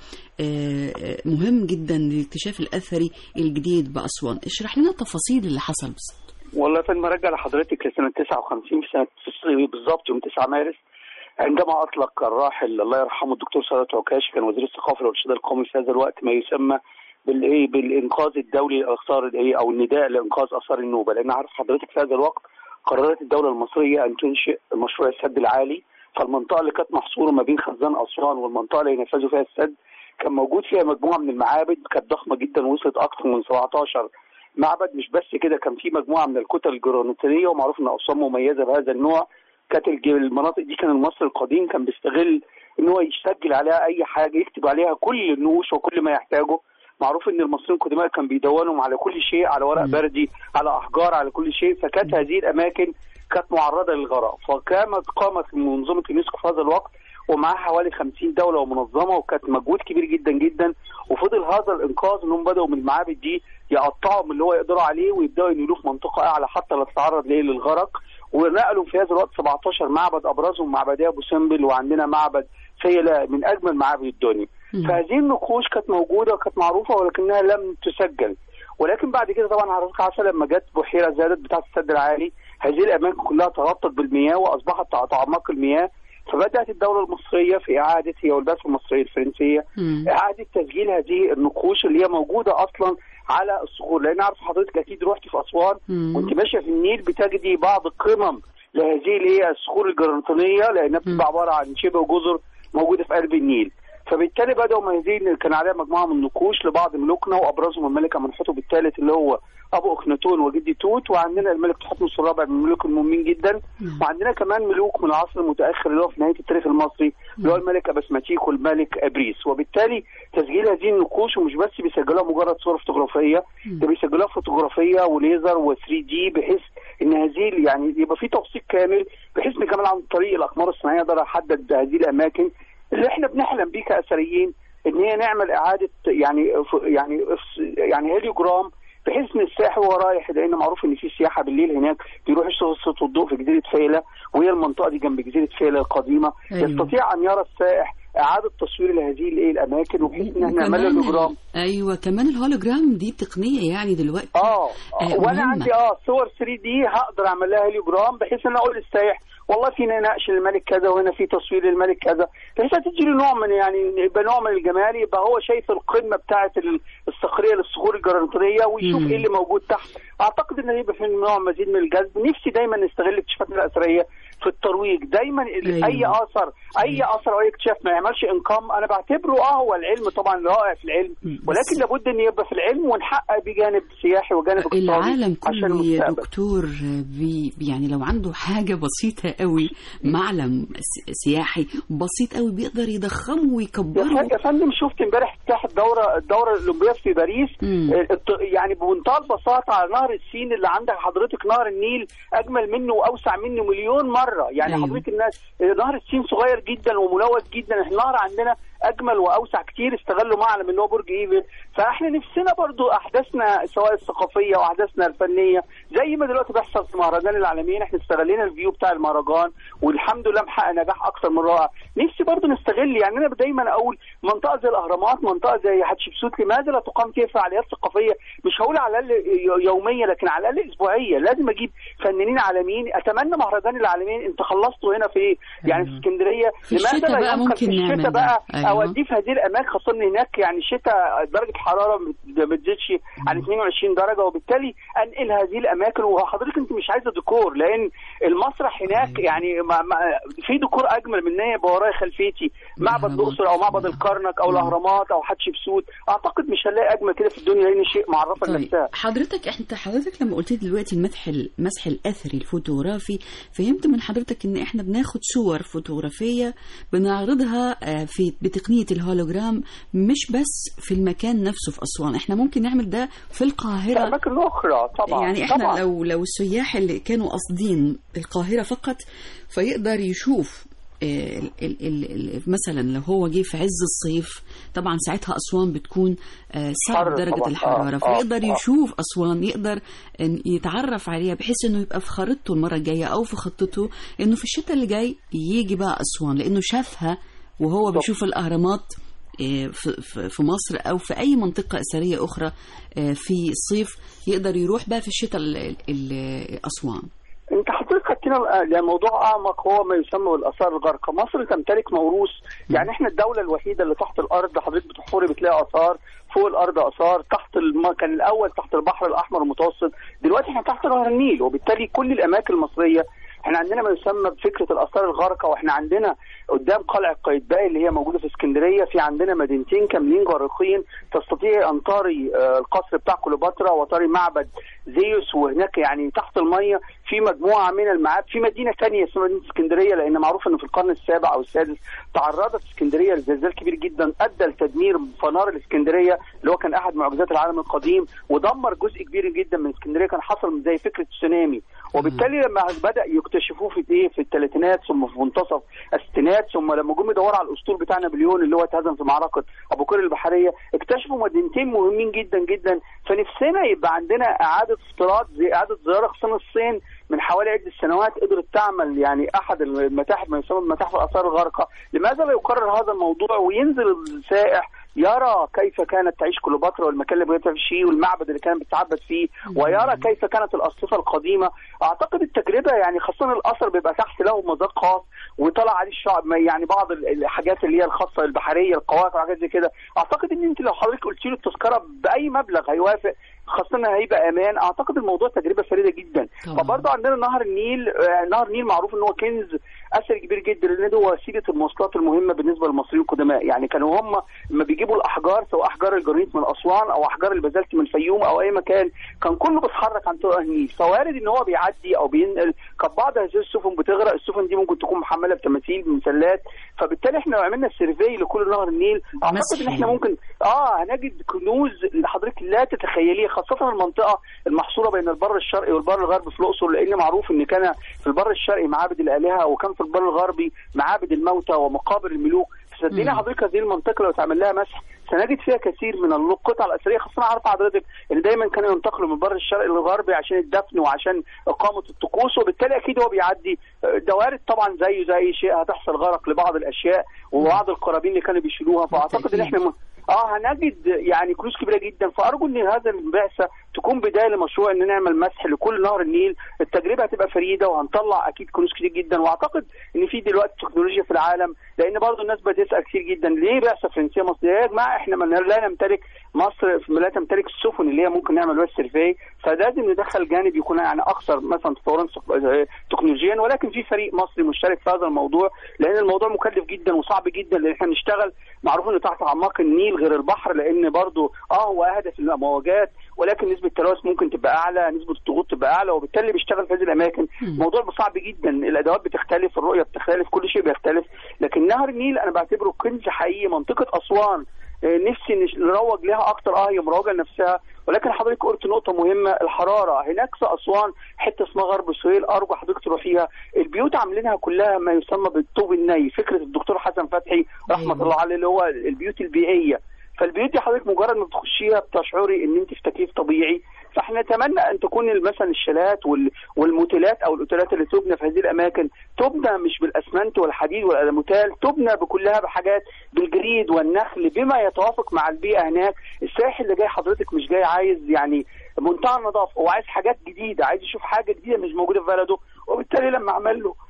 مهم جدا للاكتشاف الاثري الجديد باسوان. اشرح لنا التفاصيل اللي حصل بالظبط. والله يا فندم ارجع لحضرتك لسنه تسعة وخمسين، في سنه بالظبط يوم تسعة مارس، عندما اطلق الراحل الله يرحمه الدكتور ثروت عكاش، كان وزير الثقافه والارشاد القومي في هذا الوقت، ما يسمى بالايه بالانقاذ الدولي لاثار الايه او النداء لانقاذ اثار النوبه. لان عارف حضرتك في هذا الوقت قررت الدولة المصرية أن تنشئ مشروع السد العالي، فالمنطقة اللي كانت محصورة ما بين خزان أسوان والمنطقة اللي ينفذوا فيها السد كان موجود فيها مجموعة من المعابد كانت ضخمة جدا، وصلت أكثر من سبعتاشر معبد. مش بس كده، كان في مجموعة من الكتل الجرانيتية، ومعروف أن أسوان مميزة بهذا النوع. كانت المناطق دي كان المصري القديم كان بيستغل إن هو يسجل عليها أي حاجة، يكتب عليها كل النقوش وكل ما يحتاجه. معروف ان المصريين القدماء كان بيدونوا على كل شيء، على ورق بردي، على احجار، على كل شيء. فكانت هذه الاماكن كانت معرضه للغراء. فقامت قامت منظمه اليونسكو في هذا الوقت ومعها حوالي خمسين دوله ومنظمه، وكانت مجهود كبير جدا جدا. وفضل هذا الانقاذ انهم بداوا من المعابد دي يقطعوا من اللي هو يقدروا عليه ويبداوا ينقلوه في منطقه اعلى حتى لا تتعرض ليه للغرق. ونقلوا في هذا الوقت سبعتاشر معبد، ابرزهم معبدي ابو سمبل، وعندنا معبد فيلة من اجمل معابد الدنيا. فهذه النقوش كانت موجوده وكانت معروفه ولكنها لم تسجل. ولكن بعد كده طبعا حضرتك عارفه لما جت بحيره زادت بتاعه السد العالي، هذه الاماكن كلها تغطت بالمياه واصبحت تعمق المياه. فبدات الدوله المصريه في اعاده، هي والبعثه المصريه الفرنسيه، اعاده تسجيل هذه النقوش اللي هي موجوده اصلا على الصخور. لان عارف حضرتك اكيد رحتي في اسوان وانت ماشيه في النيل بتجدي بعض القمم لهذه اللي هي الصخور الجرانيتيه، لانها بتبقى عباره عن شبه جزر موجوده في قلب النيل. فبالتالي بدأوا مهزين كان عليها مجموعة من النقوش لبعض ملوكنا، وأبرزهم الملك أمنحتب الثالث اللي هو أبو أخناتون وجدي توت، وعندنا الملك تحتمس الرابع من الملوك المهمين جدا، وعندنا كمان ملوك من العصر المتأخر اللي هو في نهاية التاريخ المصري اللي هو الملك أبسماتيك والملك أبريس. وبالتالي تسجيل هذه النقوش ومش بس بيسجلوها مجرد صور فوتوغرافية، ده بيسجلوها فوتوغرافية وليزر وثري دي، بحيث إن هذه يعني يبقى في توثيق كامل، بحيث إن كمان عن طريق الأقمار الصناعية يقدر يحدد هذه الأماكن اللي احنا بنحلم بيه كأثريين، ان هي نعمل اعاده يعني يعني يعني هيليوجرام، بحيث ان السائح وهو رايح، لان معروف ان في سياحه بالليل هناك بيروح يشوف الصوت والضوء في جزيره فيلة، وهي المنطقه دي جنب جزيره فيلة القديمه. أيوة. يستطيع ان يرى السائح اعاده تصوير لهذه الايه الاماكن، وبحيث ان احنا نعمل هولوجرام. ايوه كمان الهولوجرام دي تقنيه يعني دلوقتي اه, آه وانا عندي اه صور ثري دي هقدر اعمل لها هولوجرام، بحيث ان اقول للسائح والله في نقش للملك كذا وهنا في تصوير للملك كذا، بحيث تدي له نوع من يعني يبقى نوع من الجمال، يبقى هو شايف القمه بتاعه الصخريه للصخور الجرانيتيه ويشوف ايه اللي موجود تحت. اعتقد ان هيبقى في نوع مزيد من الجذب. نفسي دايما نستغل اكتشافاتنا الاثريه في الترويج دايما. أيوة. اي اثر اي اثر او اي اكتشاف ما يعملش انقام انا بعتبره اه هو العلم طبعا رائع في العلم، ولكن لابد ان يبقى في العلم ونحقق بجانب سياحي وجانب اقتصادي. العالم كله يا دكتور بي يعني لو عنده حاجه بسيطه قوي، معلم سياحي بسيط قوي بيقدر يضخمه ويكبره. يا فندم شفت امبارح افتتاح الدوره الدوره الاولمبيه في باريس، يعني بمنتهى البساطه على نهر السين اللي عندك حضرتك نهر النيل اجمل منه واوسع منه مليون مره، يعني أيوه. حضرتك الناس نهر السين صغير جدا وملوث جدا، النهر عندنا اجمل واوسع كتير استغلوا معلم اللي هو برج ايفل. فاحنا نفسنا برضو احداثنا سواء الثقافيه واحداثنا الفنيه زي ما دلوقتي بيحصل في مهرجان العالمين، احنا استغلينا الفيو بتاع المهرجان والحمد لله محقق نجاح اكثر من رائع. نفسي برضو نستغل، يعني انا دايما اقول منطقه زي الاهرامات، منطقه زي حتشبسوت، لماذا لا تقام فيها فعاليات ثقافيه؟ مش هقول على الاقل يوميه لكن على الاقل اسبوعيه. لازم اجيب فنانين عالميين. اتمنى مهرجان العالمين انت خلصتوا هنا في ايه؟ يعني في اسكندريه، لماذا لا يمكن في الشتاء بقى أيوة. اوديه في هذه الاماكن، خاصه ان هناك يعني الشتاء درجه الحراره ما تزيدش عن اثنين وعشرين درجه، وبالتالي انقل هذه الاماكن. وحضرتك انت مش عايزه ديكور، لان المسرح هناك يعني ما ما في ديكور اجمل من ان يبقى ورايا خلفيتي معبد الاقصر او معبد الكرنك او الاهرامات او حتشبسوت. اعتقد مش هنلاقي اجمل كده في الدنيا، لان شيء معرفه طيب. لنفسها. حضرتك انت حضرتك لما قلت لي دلوقتي المسح المسح الاثري الفوتوغرافي، فهمت من حضرتك ان احنا بناخد صور فوتوغرافيه بنعرضها في بتقنيه الهولوجرام، مش بس في المكان نفسه في اسوان، احنا ممكن نعمل ده في القاهره في اماكن اخرى طبعا. يعني احنا طبعا. لو لو السياح اللي كانوا قاصدين القاهره فقط فيقدر يشوف ال ال ال مثلا لو هو جه في عز الصيف، طبعا ساعتها أسوان بتكون سبع درجة طبعا. الحرارة آه فيقدر آه يشوف أسوان، يقدر يتعرف عليها بحيث انه يبقى في خريطته المرة الجاية او في خطته انه في الشتاء اللي جاي يجي بقى أسوان، لانه شافها وهو بيشوف الأهرامات في مصر او في اي منطقة اثرية اخرى في الصيف، يقدر يروح بقى في الشتاء أسوان. انت حضرتك خدتنا لموضوع اعمق هو ما يسمى بالاثار الغارقه. مصر تمتلك موروث، يعني احنا الدوله الوحيده اللي تحت الارض حضرتك بتحفري بتلاقي اثار، فوق الارض اثار، تحت الم... كان الاول تحت البحر الاحمر المتوسط، دلوقتي احنا تحت نهر النيل. وبالتالي كل الاماكن المصريه احنا عندنا ما يسمى بفكره الاثار الغارقه. واحنا عندنا قدام قلعه قايتباي اللي هي موجوده في اسكندريه في عندنا مدينتين كاملين غارقين، تستطيع ان تري القصر بتاع كليوباترا وتري معبد زيوس، وهناك يعني تحت الميه في مجموعه من المعابد. في مدينه ثانيه اسمها مدينه اسكندريه، لان معروف انه في القرن السابع او السادس تعرضت اسكندريه لزلزال كبير جدا ادى لتدمير فنار الاسكندريه اللي هو كان احد معجزات العالم القديم، ودمر جزء كبير جدا من اسكندريه، كان حصل زي فكره تسونامي. وبالتالي لما بدا يكتشفوه في ايه في الثلاثينات ثم في منتصف الستينات، ثم لما جم يدوروا على الاسطول بتاع نابليون اللي هو اتهزم في معركه ابو قير البحريه، اكتشفوا مدينتين مهمين جدا جدا. فنفسنا يبقى عندنا اعاده افتراض زي اعاده زياره خصوصا الصين من حوالي عدة سنوات قدرت تعمل يعني احد المتاحف ما يسمى متاحف الاثار الغارقه. لماذا لا يكرر هذا الموضوع وينزل السائح يرى كيف كانت تعيش كليوباترا والمكان اللي بيتها فيه والمعبد اللي كان بتعبد فيه، ويرى كيف كانت الأصفة القديمة. أعتقد التجربة يعني خاصة الأثر بيبقى تحت له مذاق خاص وطلع عليه الشعب يعني بعض الحاجات اللي هي الخاصة البحرية القواقع وحاجات زي كده. أعتقد إن أنت لو حضرتك قلت له التذكرة بأي مبلغ هيوافق، خاصة هيبقى أمان. أعتقد الموضوع تجربة فريدة جدا. فبرضه عندنا نهر النيل، نهر النيل معروف إن هو كنز أثري كبير جدا، لأن ده وسيلة المواصلات المهمة بالنسبة للمصريين القدماء. يعني كانوا هم لما بيجيبوا الأحجار سواء أحجار الجرانيت من أسوان أو أحجار البازلت من الفيوم أو أي مكان، كان كله بيتحرك عن طريق النيل، فوارد إن هو بيعدي أو بينقل. كان بعض هذه السفن بتغرق، السفن دي ممكن تكون محملة بتماثيل بمسلات. فبالتالي إحنا لو عملنا السيرفي لكل نهر النيل أعتقد إن إحنا ممكن آه هنجد كنوز حضرتك لا تتخيليه، خاصة المنطقة المحصورة بين البر الشرقي والبر الغربي في الأقصر، لأن معروف إن كان في البر الشرقي معابد الآلهة وكان في البر الغربي معابد الموتى ومقابر الملوك. صدقيني حضرتك هذه المنطقة لو تعمل لها مسح سنجد فيها كثير من القطع الأثرية. خاصة عارفة حضرتك إن دايما كانوا ينتقلوا من البر الشرقي للغربي عشان الدفن وعشان إقامة الطقوس، وبالتالي أكيد هو بيعدي دوارد طبعا زيه زي أي شيء هتحصل غرق لبعض الأشياء وبعض القرابين اللي كانوا بيشيلوها. فأعتقد إن إحنا م... اه هنجد يعني كنوز كبيره جدا. فارجو ان هذا البعثه تكون بدايه لمشروع ان نعمل مسح لكل نهر النيل. التجربه هتبقى فريده وهنطلع اكيد كنوز كتير جدا. واعتقد ان في دلوقتي تكنولوجيا في العالم، لان برضو الناس بتسال كتير جدا ليه بعثه فرنسيه مصريه. يا جماعه احنا من لا نمتلك مصر لا تمتلك السفن اللي هي ممكن نعمل بس سيرفي، فلازم ندخل جانب يكون يعني اكثر مثلا تطورا تكنولوجيا، ولكن في فريق مصري مشترك في هذا الموضوع، لان الموضوع مكلف جدا وصعب جدا، لان احنا نشتغل معروف ان تحت اعماق النيل غير البحر، لان برضو اه هو اهدى في المواجات، ولكن نسبه التلوث ممكن تبقى اعلى، نسبه الضغوط تبقى اعلى، وبالتالي بيشتغل في هذه الاماكن. الموضوع صعب جدا، الادوات بتختلف، الرؤيه بتختلف، كل شيء بيختلف. لكن نهر النيل انا بعتبره كنز حقيقي. منطقه اسوان نفسي نروج لها اكتر، اه هي مروجه لنفسها، ولكن حضرتك قلت نقطه مهمه، الحراره هناك في اسوان حته اسمها غرب سهيل، ارجو حضرتك تروحيها، البيوت عاملينها كلها ما يسمى بالطوب الني، فكره الدكتور حسن فتحي رحمه الله عليه اللي هو البيوت البيئيه. فالبيوت دي حضرتك مجرد ما بتخشيها بتشعري ان انت في تكييف طبيعي. فاحنا نتمنى ان تكون مثلا الشالات والموتيلات او الاوتيلات اللي تبنى في هذه الاماكن تبنى مش بالاسمنت والحديد والالموتال، تبنى بكلها بحاجات بالجريد والنخل بما يتوافق مع البيئه هناك. الساحل اللي جاي حضرتك مش جاي عايز يعني منتهى النظافه، هو عايز حاجات جديده، عايز يشوف حاجه جديده مش موجوده في بلده، وبالتالي لما عمل له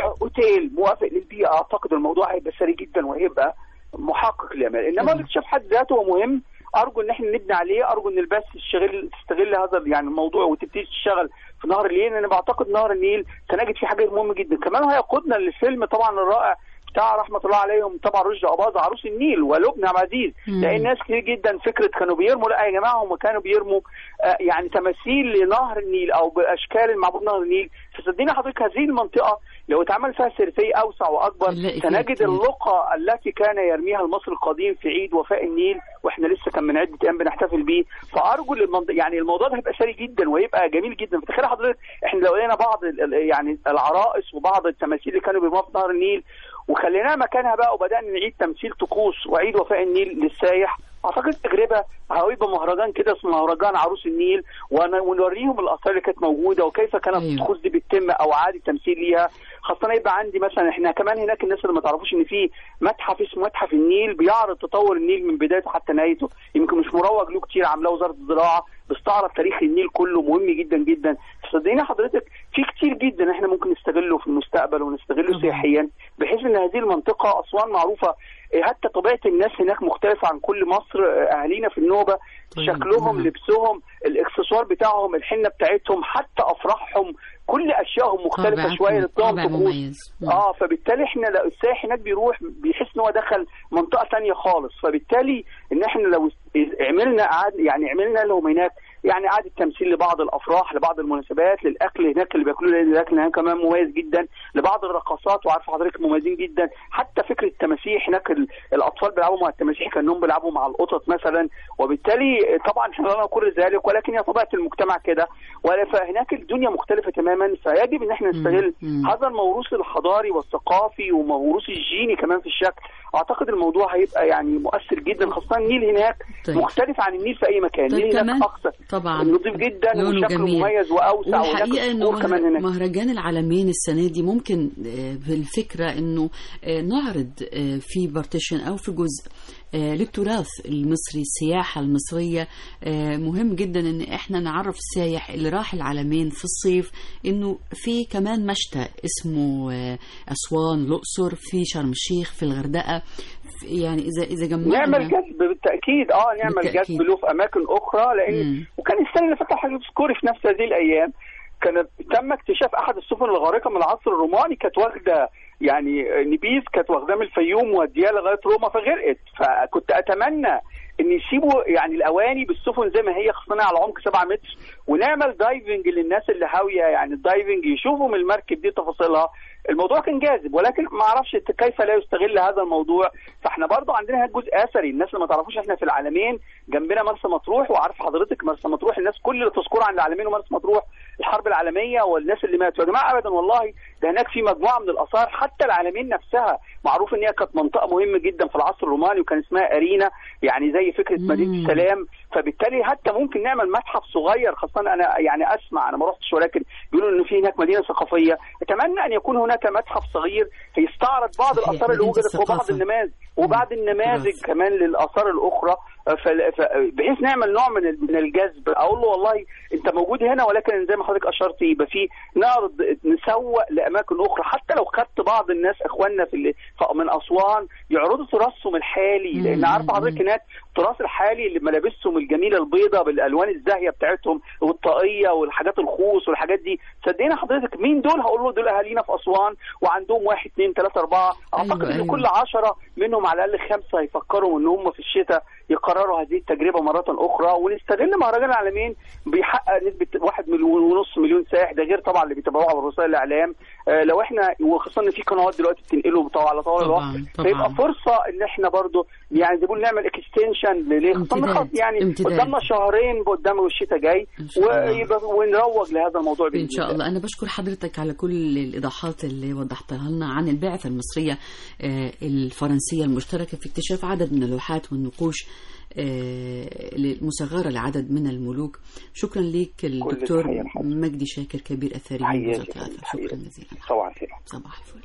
اوتيل موافق للبيئه اعتقد الموضوع هيبقى سريع جدا وهيبقى محقق للامال. انما الاكتشاف حد ذاته هو مهم، ارجو ان احنا نبني عليه، ارجو ان البث تستغل تستغل هذا يعني الموضوع وتبتدي تشتغل في نهر النيل. انا بعتقد نهر النيل سنجد فيه حاجات مهمه جدا. كمان هيقودنا للفيلم طبعا الرائع بتاع رحمه الله عليهم طبعا رشدي اباظه عروس النيل ولبنى عبد العزيز، لان ناس كتير جدا فكره كانوا بيرموا، لا يا جماعه هم كانوا بيرموا آه يعني تماثيل لنهر النيل او باشكال المعبود نهر النيل. فصدقني حضرتك هذه المنطقه لو اتعمل فيها سيرفي اوسع واكبر سنجد اللقى التي كان يرميها المصري القديم في عيد وفاء النيل، واحنا لسه كان من عده ايام بنحتفل بيه. فارجو المنطقه يعني الموضوع ده هيبقى سريع جدا ويبقى جميل جدا. فتخيل حضرتك احنا لو لقينا بعض يعني العرائس وبعض التماثيل اللي كانوا بيرموها في نهر النيل وخليناها مكانها بقى وبدانا نعيد تمثيل طقوس وعيد وفاء النيل للسايح، اعتقد تجربه هيبقى مهرجان كده اسمه مهرجان عروس النيل، ونوريهم الاثار اللي كانت موجوده وكيف كانت الطقوس دي بتتم او اعاده تمثيل ليها. خاصه يبقى عندي مثلا احنا كمان هناك الناس اللي ما تعرفوش ان في متحف اسمه متحف النيل بيعرض تطور النيل من بدايته حتى نهايته، يمكن مش مروج له كتير، عاملاه وزاره الزراعه، بيستعرض تاريخ النيل كله، مهم جدا جدا. صدقيني حضرتك في كتير جدا احنا ممكن نستغله في المستقبل ونستغله سياحيا، بحيث ان هذه المنطقه اسوان معروفه حتى طبيعه الناس هناك مختلفه عن كل مصر. اهالينا في النوبه شكلهم، لبسهم، الاكسسوار بتاعهم، الحنه بتاعتهم، حتى افراحهم، كل اشيائهم مختلفه شويه للطقم طقوس. اه فبالتالي احنا لو السائح هناك بيروح بيحس ان هو دخل منطقه ثانيه خالص. فبالتالي ان احنا لو عملنا عاد يعني عملنا لهم هناك يعني اعاده تمثيل لبعض الافراح، لبعض المناسبات، للاكل هناك اللي بياكلوه، الاكل هناك كمان مميز جدا، لبعض الرقصات وعارف حضرتك مميزين جدا، حتى فكره التماسيح هناك الاطفال بيلعبوا مع التماسيح كانهم بيلعبوا مع القطط مثلا. وبالتالي طبعا احنا لا نقول ذلك، ولكن هي طبيعه المجتمع كده، فهناك الدنيا مختلفه تماما. فيجب ان احنا نستغل هذا الموروث الحضاري والثقافي وموروث الجيني كمان في الشكل. اعتقد الموضوع هيبقى يعني مؤثر جدا، خاصه النيل هناك طيب. مختلف عن النيل في اي مكان. طيب النيل هناك اكثر طبعا نظيف جدا وشكله مميز واوسع، والحقيقه انه كمان هناك. مهرجان العالمين السنه دي ممكن بالفكره انه نعرض في بارتيشن او في جزء للتراث المصري، السياحة المصرية. مهم جدا ان احنا نعرف السايح اللي راح العالمين في الصيف انه في كمان مشتى اسمه اسوان، الاقصر، في شرم الشيخ، في الغردقة. يعني اذا اذا جمعنا نعمل جذب بالتاكيد، اه نعمل جذب له في اماكن اخرى، لان مم. وكان السنه اللي فاتت حاجه تذكري في نفس هذه الايام كانت تم اكتشاف احد السفن الغارقه من العصر الروماني، كانت واخده يعني نبيذ، كانت واخداه من الفيوم واديها لغايه روما فغرقت. فكنت اتمنى ان يسيبوا يعني الاواني بالسفن زي ما هي، خاصه على عمق سبعة متر، ونعمل دايفنج للناس اللي هاويه يعني الدايفنج، يشوفوا من المركب دي تفاصيلها. الموضوع كان جاذب، ولكن ما اعرفش كيف لا يستغل هذا الموضوع. فاحنا برضو عندنا هنا جزء اثري، الناس اللي ما تعرفوش احنا في العالمين جنبنا مرسى مطروح، وعارف حضرتك مرسى مطروح الناس كل اللي تذكر عن العالمين ومرسى مطروح الحرب العالميه والناس اللي ماتوا. يا جماعه ابدا والله، ده هناك في مجموعه من الاثار، حتى العالمين نفسها معروف ان هي كانت منطقه مهمه جدا في العصر الروماني وكان اسمها ارينا، يعني زي فكره مدينه السلام. فبالتالي حتى ممكن نعمل متحف صغير، خاصه انا يعني اسمع، انا ما رحتش ولكن بيقولوا ان في هناك مدينه ثقافيه. اتمنى ان يكون هناك متحف صغير يستعرض بعض الاثار اللي وجدت وبعض النماذج وبعض النماذج كمان للاثار الاخرى، بحيث نعمل نوع من من الجذب. اقول له والله انت موجود هنا، ولكن زي ما حضرتك اشرت يبقى في نعرض نسوق لاماكن اخرى. حتى لو خدت بعض الناس اخواننا في من اسوان يعرضوا تراثهم الحالي، لان عارفه حضرتك هناك التراث الحالي اللي ملابسهم الجميله البيضاء بالالوان الزاهيه بتاعتهم والطاقيه والحاجات الخوص والحاجات دي. صدقيني حضرتك مين دول؟ هقول له دول اهالينا في اسوان وعندهم واحد اثنين ثلاثه اربعه. اعتقد أيوة ان أيوة. كل عشرة منهم على الاقل خمسه هيفكروا ان هم في الشتاء يقرروا هذه التجربه مره اخرى. ونستغل مهرجان العالمين بيحقق نسبه واحد مليون ونص مليون سائح، ده غير طبعا اللي بيتابعوه على وسائل الاعلام. آه لو احنا وخصوصا ان في قنوات دلوقتي بتنقله طبعا على طول الوقت، فيبقى فرصه ان احنا برضو يعني زي نعمل اكستنشن ليه خاصه يعني قدامنا شهرين قدام الشتاء جاي، ونروج لهذا الموضوع ان شاء الله. انا بشكر حضرتك على كل الايضاحات اللي وضحتها لنا عن البعثه المصريه الفرنسيه المشتركه في اكتشاف عدد من اللوحات والنقوش مصغرة لعدد من الملوك. شكرا لك الدكتور مجدي شاكر كبير أثري وزارة الآثار. شكرا جزيلا. صباح الخير. صباح الفل.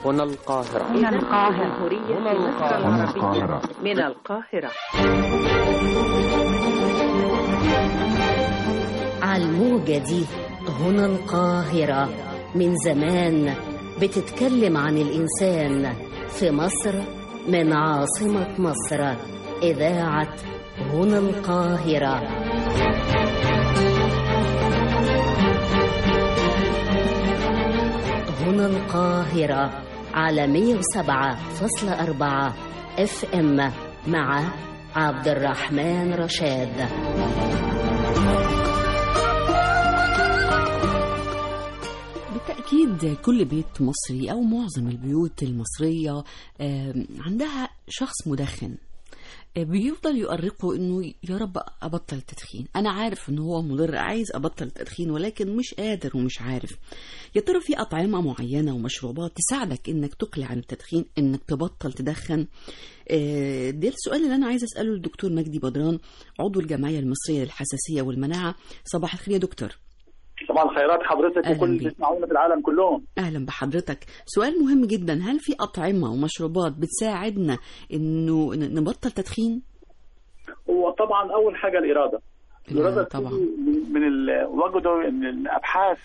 هنا القاهرة. هنا القاهرة. هنا القاهرة. من القاهرة. على الموجة دي هنا القاهرة. من زمان بتتكلم عن الإنسان في مصر، من عاصمة مصر إذاعة هنا القاهرة. هنا القاهرة على مية وسبعة فاصلة أربعة اف ام مع عبد الرحمن رشاد. بالتأكيد كل بيت مصري أو معظم البيوت المصرية عندها شخص مدخن بيفضل يؤرقه انه يا رب ابطل التدخين. انا عارف انه هو مضر، عايز ابطل التدخين ولكن مش قادر ومش عارف. يا ترى في اطعمه معينه ومشروبات تساعدك انك تقلع عن التدخين، انك تبطل تدخن؟ ده السؤال اللي انا عايز اساله للدكتور مجدي بدران، عضو الجمعيه المصريه للحساسيه والمناعه. صباح الخير يا دكتور. صباح الخيرات حضرتك وكل اللي بيسمعونا في العالم كلهم. اهلا بحضرتك. سؤال مهم جدا، هل في اطعمه ومشروبات بتساعدنا انه نبطل تدخين؟ هو طبعا اول حاجه الاراده. الاراده طبعا من وجدوا ان الابحاث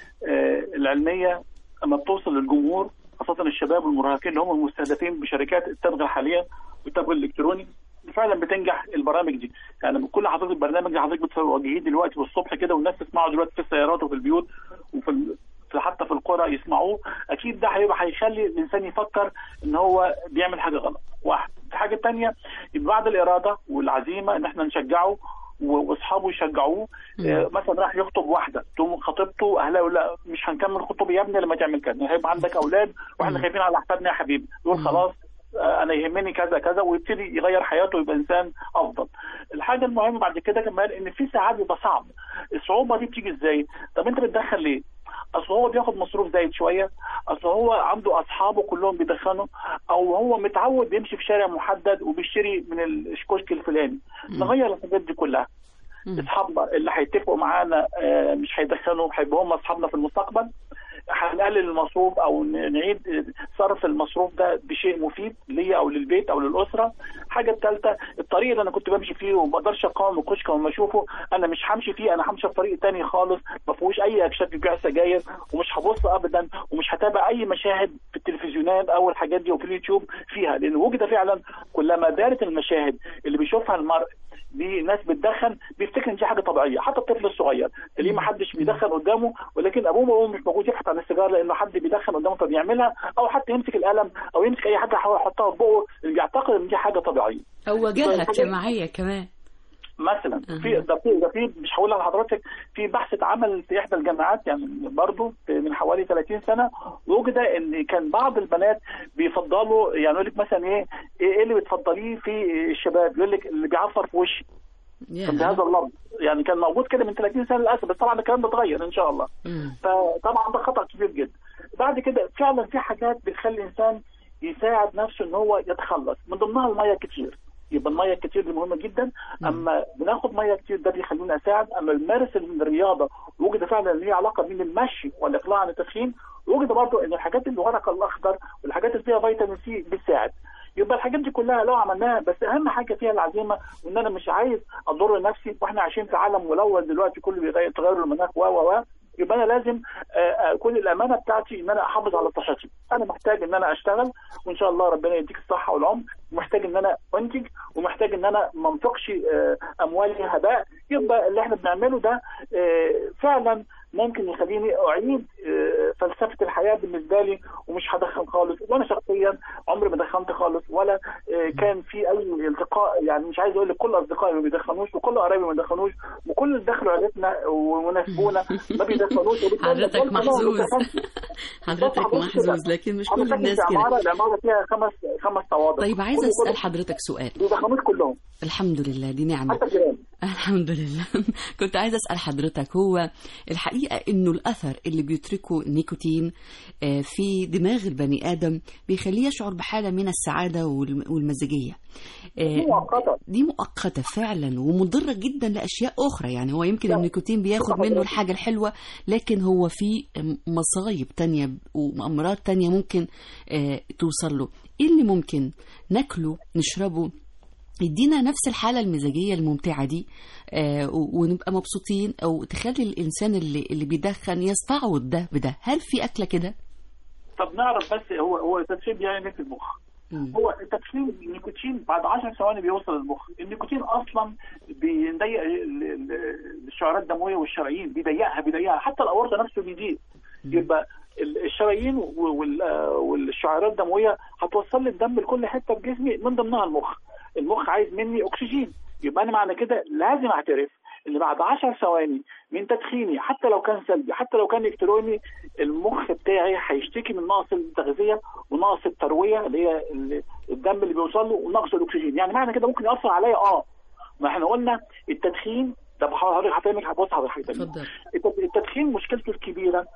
العلميه لما بتوصل للجمهور خاصه الشباب والمراهقين اللي هم المستهدفين بشركات التبغ حاليا والتبغ الالكتروني، فعلا بتنجح البرامج دي. يعني كل حضرتك البرنامج اللي حضرتك بتواجهيه دلوقتي والصبح كده والناس تسمعه دلوقتي في السيارات وفي البيوت وفي ال... حتى في القرى يسمعوه، اكيد ده هيبقى هيخلي الانسان يفكر ان هو بيعمل حاجه غلط. واحد. الحاجه الثانيه يبقى بعد الاراده والعزيمه ان احنا نشجعه واصحابه يشجعوه. آه مثلا راح يخطب واحده، تقوم خطيبته اهلها يقول لا مش هنكمل خطوبه يا ابني لما تعمل كذا، هيبقى عندك اولاد واحنا خايفين على احفادنا يا حبيبي، يقول خلاص انا يهمني كذا كذا ويبتدي يغير حياته ويبقى انسان افضل. الحاجه المهمه بعد كده كمان ان في ساعات بيبقى صعب. الصعوبه دي بتيجي ازاي؟ طب انت بتدخن ليه؟ اصل هو بياخد مصروف زايد شويه، اصل هو عنده اصحابه كلهم بيدخنوا، او هو متعود يمشي في شارع محدد وبيشتري من الكشك الفلاني. نغير الحاجات دي كلها. اصحابنا اللي هيتفقوا معانا مش هيدخنوا، هيبقوا هم اصحابنا في المستقبل. هنقلل المصروف او نعيد صرف المصروف ده بشيء مفيد ليا او للبيت او للاسره. حاجه الثالثه، الطريق اللي انا كنت بمشي فيه وما بقدرش اقاوم الكشك وما اشوفه، انا مش همشي فيه، انا همشي في طريق ثاني خالص ما فيهوش اي اكشاف بيبيع سجاير، ومش هبص ابدا ومش هتابع اي مشاهد في التلفزيونات او الحاجات دي وفي اليوتيوب فيها، لان وجد فعلا كلما دارت المشاهد اللي بيشوفها المرء دي ناس بتدخن بيفتكر ان دي حاجه طبيعيه. حتى الطفل الصغير اللي ما حدش بيدخن قدامه ولكن ابوه وامه مش موجود يبحث عن السيجاره لانه حد بيدخن قدامه فبيعملها، او حتى يمسك القلم او يمسك اي حاجه يحطها في بقه اللي بيعتقد ان دي حاجه طبيعيه. هو جهه اجتماعيه كمان مثلا. في ده في ده في مش هقول لحضرتك في بحث اتعمل في احدى الجامعات يعني برضه من حوالي ثلاثين سنه، وجد ان كان بعض البنات بيفضلوا يعني يقول لك مثلا ايه ايه اللي بتفضليه في الشباب، يقول لك اللي بيعفر في وشي بهذا اللفظ. يعني كان موجود كده من ثلاثين سنه للاسف، بس طبعا الكلام ده اتغير ان شاء الله. فطبعا ده خطا كبير جدا. بعد كده فعلا في حاجات بتخلي الانسان يساعد نفسه ان هو يتخلص، من ضمنها الميه كتير. يبقى الميه الكتير دي مهمه جدا. اما بناخد ميه كتير ده بيخلينا اساعد. اما المارس الرياضه وجد فعلا ليها علاقه بين المشي والاقلاع عن التدخين. وجد برضه ان الحاجات اللي ورق الاخضر والحاجات اللي فيها فيتامين سي بتساعد. يبقى الحاجات دي كلها لو عملناها، بس اهم حاجه فيها العزيمه، وان انا مش عايز اضر نفسي، واحنا عايشين في عالم ملوث دلوقتي كله بيغير تغير المناخ و و و يبقى انا لازم كل الامانه بتاعتي ان انا احافظ على صحتي. انا محتاج ان انا اشتغل وان شاء الله ربنا يديك الصحه والعمر، ومحتاج ان انا انتج، ومحتاج ان انا ما انفقش اموالي هباء. يبقى اللي احنا بنعمله ده فعلا ممكن يخليني اعيد فلسفه الحياه بالنسبه لي، ومش هدخن خالص. وانا شخصيا عمري ما دخنت خالص، ولا كان في اي التقاء. يعني مش عايز اقول لك كل اصدقائي ما بيدخنوش وكل قرايبي ما بيدخنوش وكل اللي دخلوا عيلتنا وناسبونا ما بيدخنوش. حضرتك محظوظ حضرتك محظوظ لكن مش كل الناس كده. العماره فيها خمس خمس طوابق. طيب عايزه اسال حضرتك سؤال. بيدخنوش كلهم الحمد لله، دي نعمه. حتى الجيران الحمد لله. كنت عايزة أسأل حضرتك، هو الحقيقة إنه الأثر اللي بيتركه النيكوتين في دماغ البني آدم بيخليه يشعر بحالة من السعادة والمزاجية. دي مؤقتة دي مؤقتة فعلا ومضرة جدا لأشياء أخرى. يعني هو يمكن النيكوتين بياخد منه الحاجة الحلوة، لكن هو في مصايب تانية وأمراض تانية ممكن توصل له. إيه اللي ممكن ناكله نشربه يدينا نفس الحالة المزاجية الممتعة دي آه ونبقى مبسوطين، أو تخلي الإنسان اللي اللي بيدخن يستعوض ده بده؟ هل في أكلة كده؟ طب نعرف بس هو هو التدخين بيعمل في المخ. مم. هو التدخين النيكوتين بعد عشر ثواني بيوصل للمخ. النيكوتين أصلا بيضيق الشعيرات الدموية والشرايين، بيضيقها بيضيقها حتى الأورطة نفسه بيضيق. يبقى الشرايين والشعيرات الدموية هتوصل لي الدم لكل حتة في جسمي من ضمنها المخ. المخ عايز مني اكسجين، يبقى انا معنى كده لازم اعترف ان بعد عشر ثواني من تدخيني حتى لو كان سلبي حتى لو كان الكتروني، المخ بتاعي هيشتكي من نقص التغذيه ونقص الترويه اللي هي الدم اللي بيوصل له ونقص الاكسجين. يعني معنى كده ممكن ياثر عليا. اه ما احنا قلنا التدخين ده بحاول هفهمك هبص على حاجه ثانيه. التدخين مشكلته الكبيره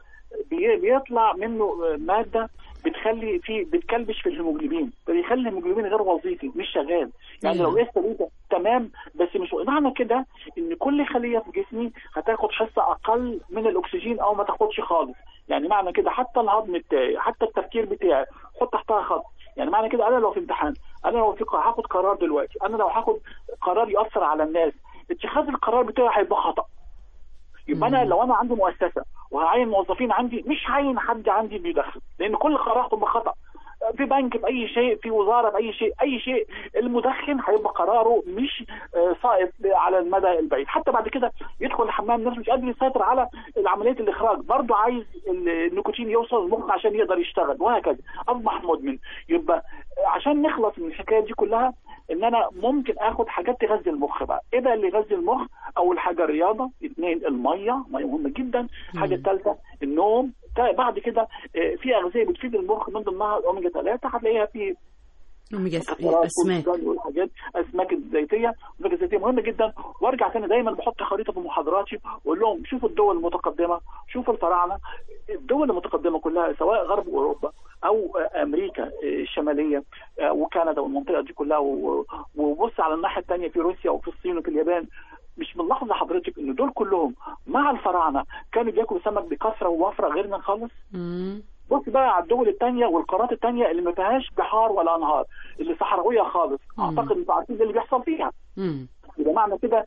بيطلع منه ماده بتخلي في بتكلبش في الهيموجلوبين، فبيخلي الهيموجلوبين غير وظيفي مش شغال. يعني لو قست ليه تمام بس مش معنى كده ان كل خليه في جسمي هتاخد حصه اقل من الاكسجين او ما تاخدش خالص. يعني معنى كده حتى الهضم بتاعي حتى التفكير بتاعي حط تحتها خط. يعني معنى كده انا لو في امتحان، انا لو في هاخد قرار دلوقتي، انا لو هاخد قرار ياثر على الناس، اتخاذ القرار بتاعي هيبقى خطا. يبقى انا لو انا عندي مؤسسه وهعين موظفين عندي، مش هعين حد عندي بيدخن، لان كل قرار هتبقى خطا. في بنك باي شيء، في وزاره باي شيء، اي شيء المدخن هيبقى قراره مش صائب على المدى البعيد. حتى بعد كده يدخل الحمام نفسه مش قادر يسيطر على عمليه الاخراج، برضه عايز النيكوتين يوصل للمخ عشان يقدر يشتغل، وهكذا اصبح مدمن. يبقى عشان نخلص من الحكايه دي كلها ان انا ممكن اخد حاجات تغذي المخ. بقى ايه بقى اللي يغذي المخ؟ اول حاجه الرياضه، اثنين الميه، ميه مهمه جدا، الحاجه الثالثه النوم، بعد كده في اغذيه بتفيد المخ من ضمنها الاوميجا ثلاثة هتلاقيها في اوميجا اسماك والحاجات اسماك الزيتيه. الاوميجا الزيتيه مهمه جدا. وارجع تاني دايما بحط خريطه في محاضراتي واقول لهم شوفوا الدول المتقدمه، شوفوا الفراعنه. الدول المتقدمه كلها سواء غرب اوروبا او امريكا الشماليه وكندا والمنطقه دي كلها، وبص على الناحيه الثانيه في روسيا وفي الصين وفي اليابان، مش ملاحظه حضرتك ان دول كلهم مع الفراعنه كانوا بياكلوا سمك بكثره ووفره غيرنا خالص؟ امم بص بقى على الدول الثانيه والقارات الثانيه اللي ما فيهاش بحار ولا انهار، اللي صحراويه خالص. مم. اعتقد انتوا عارفين اللي بيحصل فيها. امم يبقى معنى كده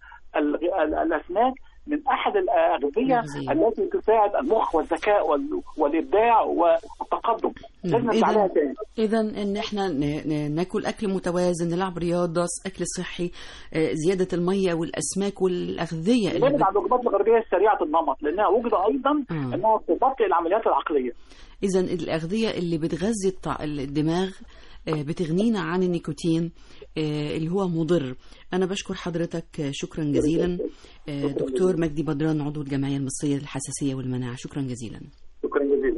الاسماك من احد الاغذيه التي تساعد المخ والذكاء والابداع والتقدم. لازم نتعلمها تاني. اذا ان احنا ناكل اكل متوازن، نلعب رياضه، اكل صحي، زياده الميه والاسماك والاغذيه اللي بنبعد عن الوجبات الغربيه السريعه النمط، لانها وجد ايضا مم. انها تبطئ العمليات العقليه. اذا الاغذيه اللي بتغذي الدماغ بتغنينا عن النيكوتين اللي هو مضر. أنا بشكر حضرتك شكرا جزيلا دكتور مجدي بدران، عضو الجمعية المصرية للحساسية والمناعة. شكرا جزيلا. شكرا جزيلا.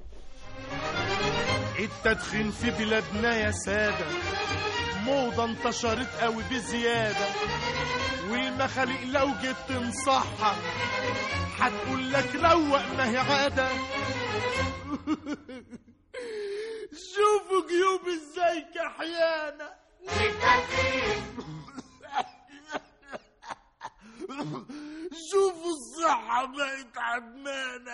التدخين في بلادنا يا سادة موضة انتشرت قوي بزيادة، والمخاليق لو جيت تنصحها هتقول لك روق ما هي عادة. شوفوا جيوب ازاي كحيانة شوفوا الصحة بقت عدمانة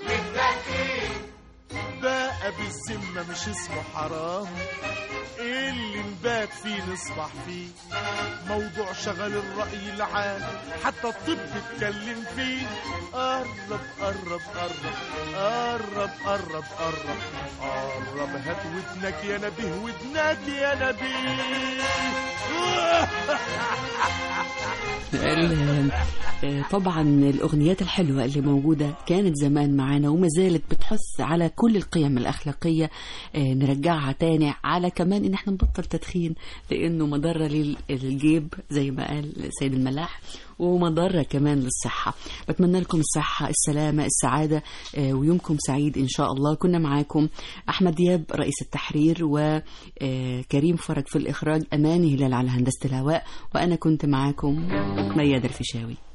بقى بالذمة مش اسمه حرام اللي نبات فيه نصبح فيه، موضوع شغل الرأي العام حتى الطب اتكلم فيه. قرب قرب قرب قرب قرب قرب قرب هات ودنك يا نبيه، ودنك يا نبيه. طبعا الأغنيات الحلوة اللي موجودة كانت زمان معانا وما زالت بتحث على كل القيم الأخلاقية آه، نرجعها تاني على كمان ان احنا نبطل تدخين، لانه مضرة للجيب زي ما قال سيد الملاح، ومضرة كمان للصحة. بتمنى لكم الصحة، السلامة، السعادة، آه، ويومكم سعيد إن شاء الله. كنا معاكم أحمد دياب رئيس التحرير، وكريم فرج في الإخراج، أماني هلال على هندسة الهواء، وأنا كنت معاكم ميادة الفيشاوي.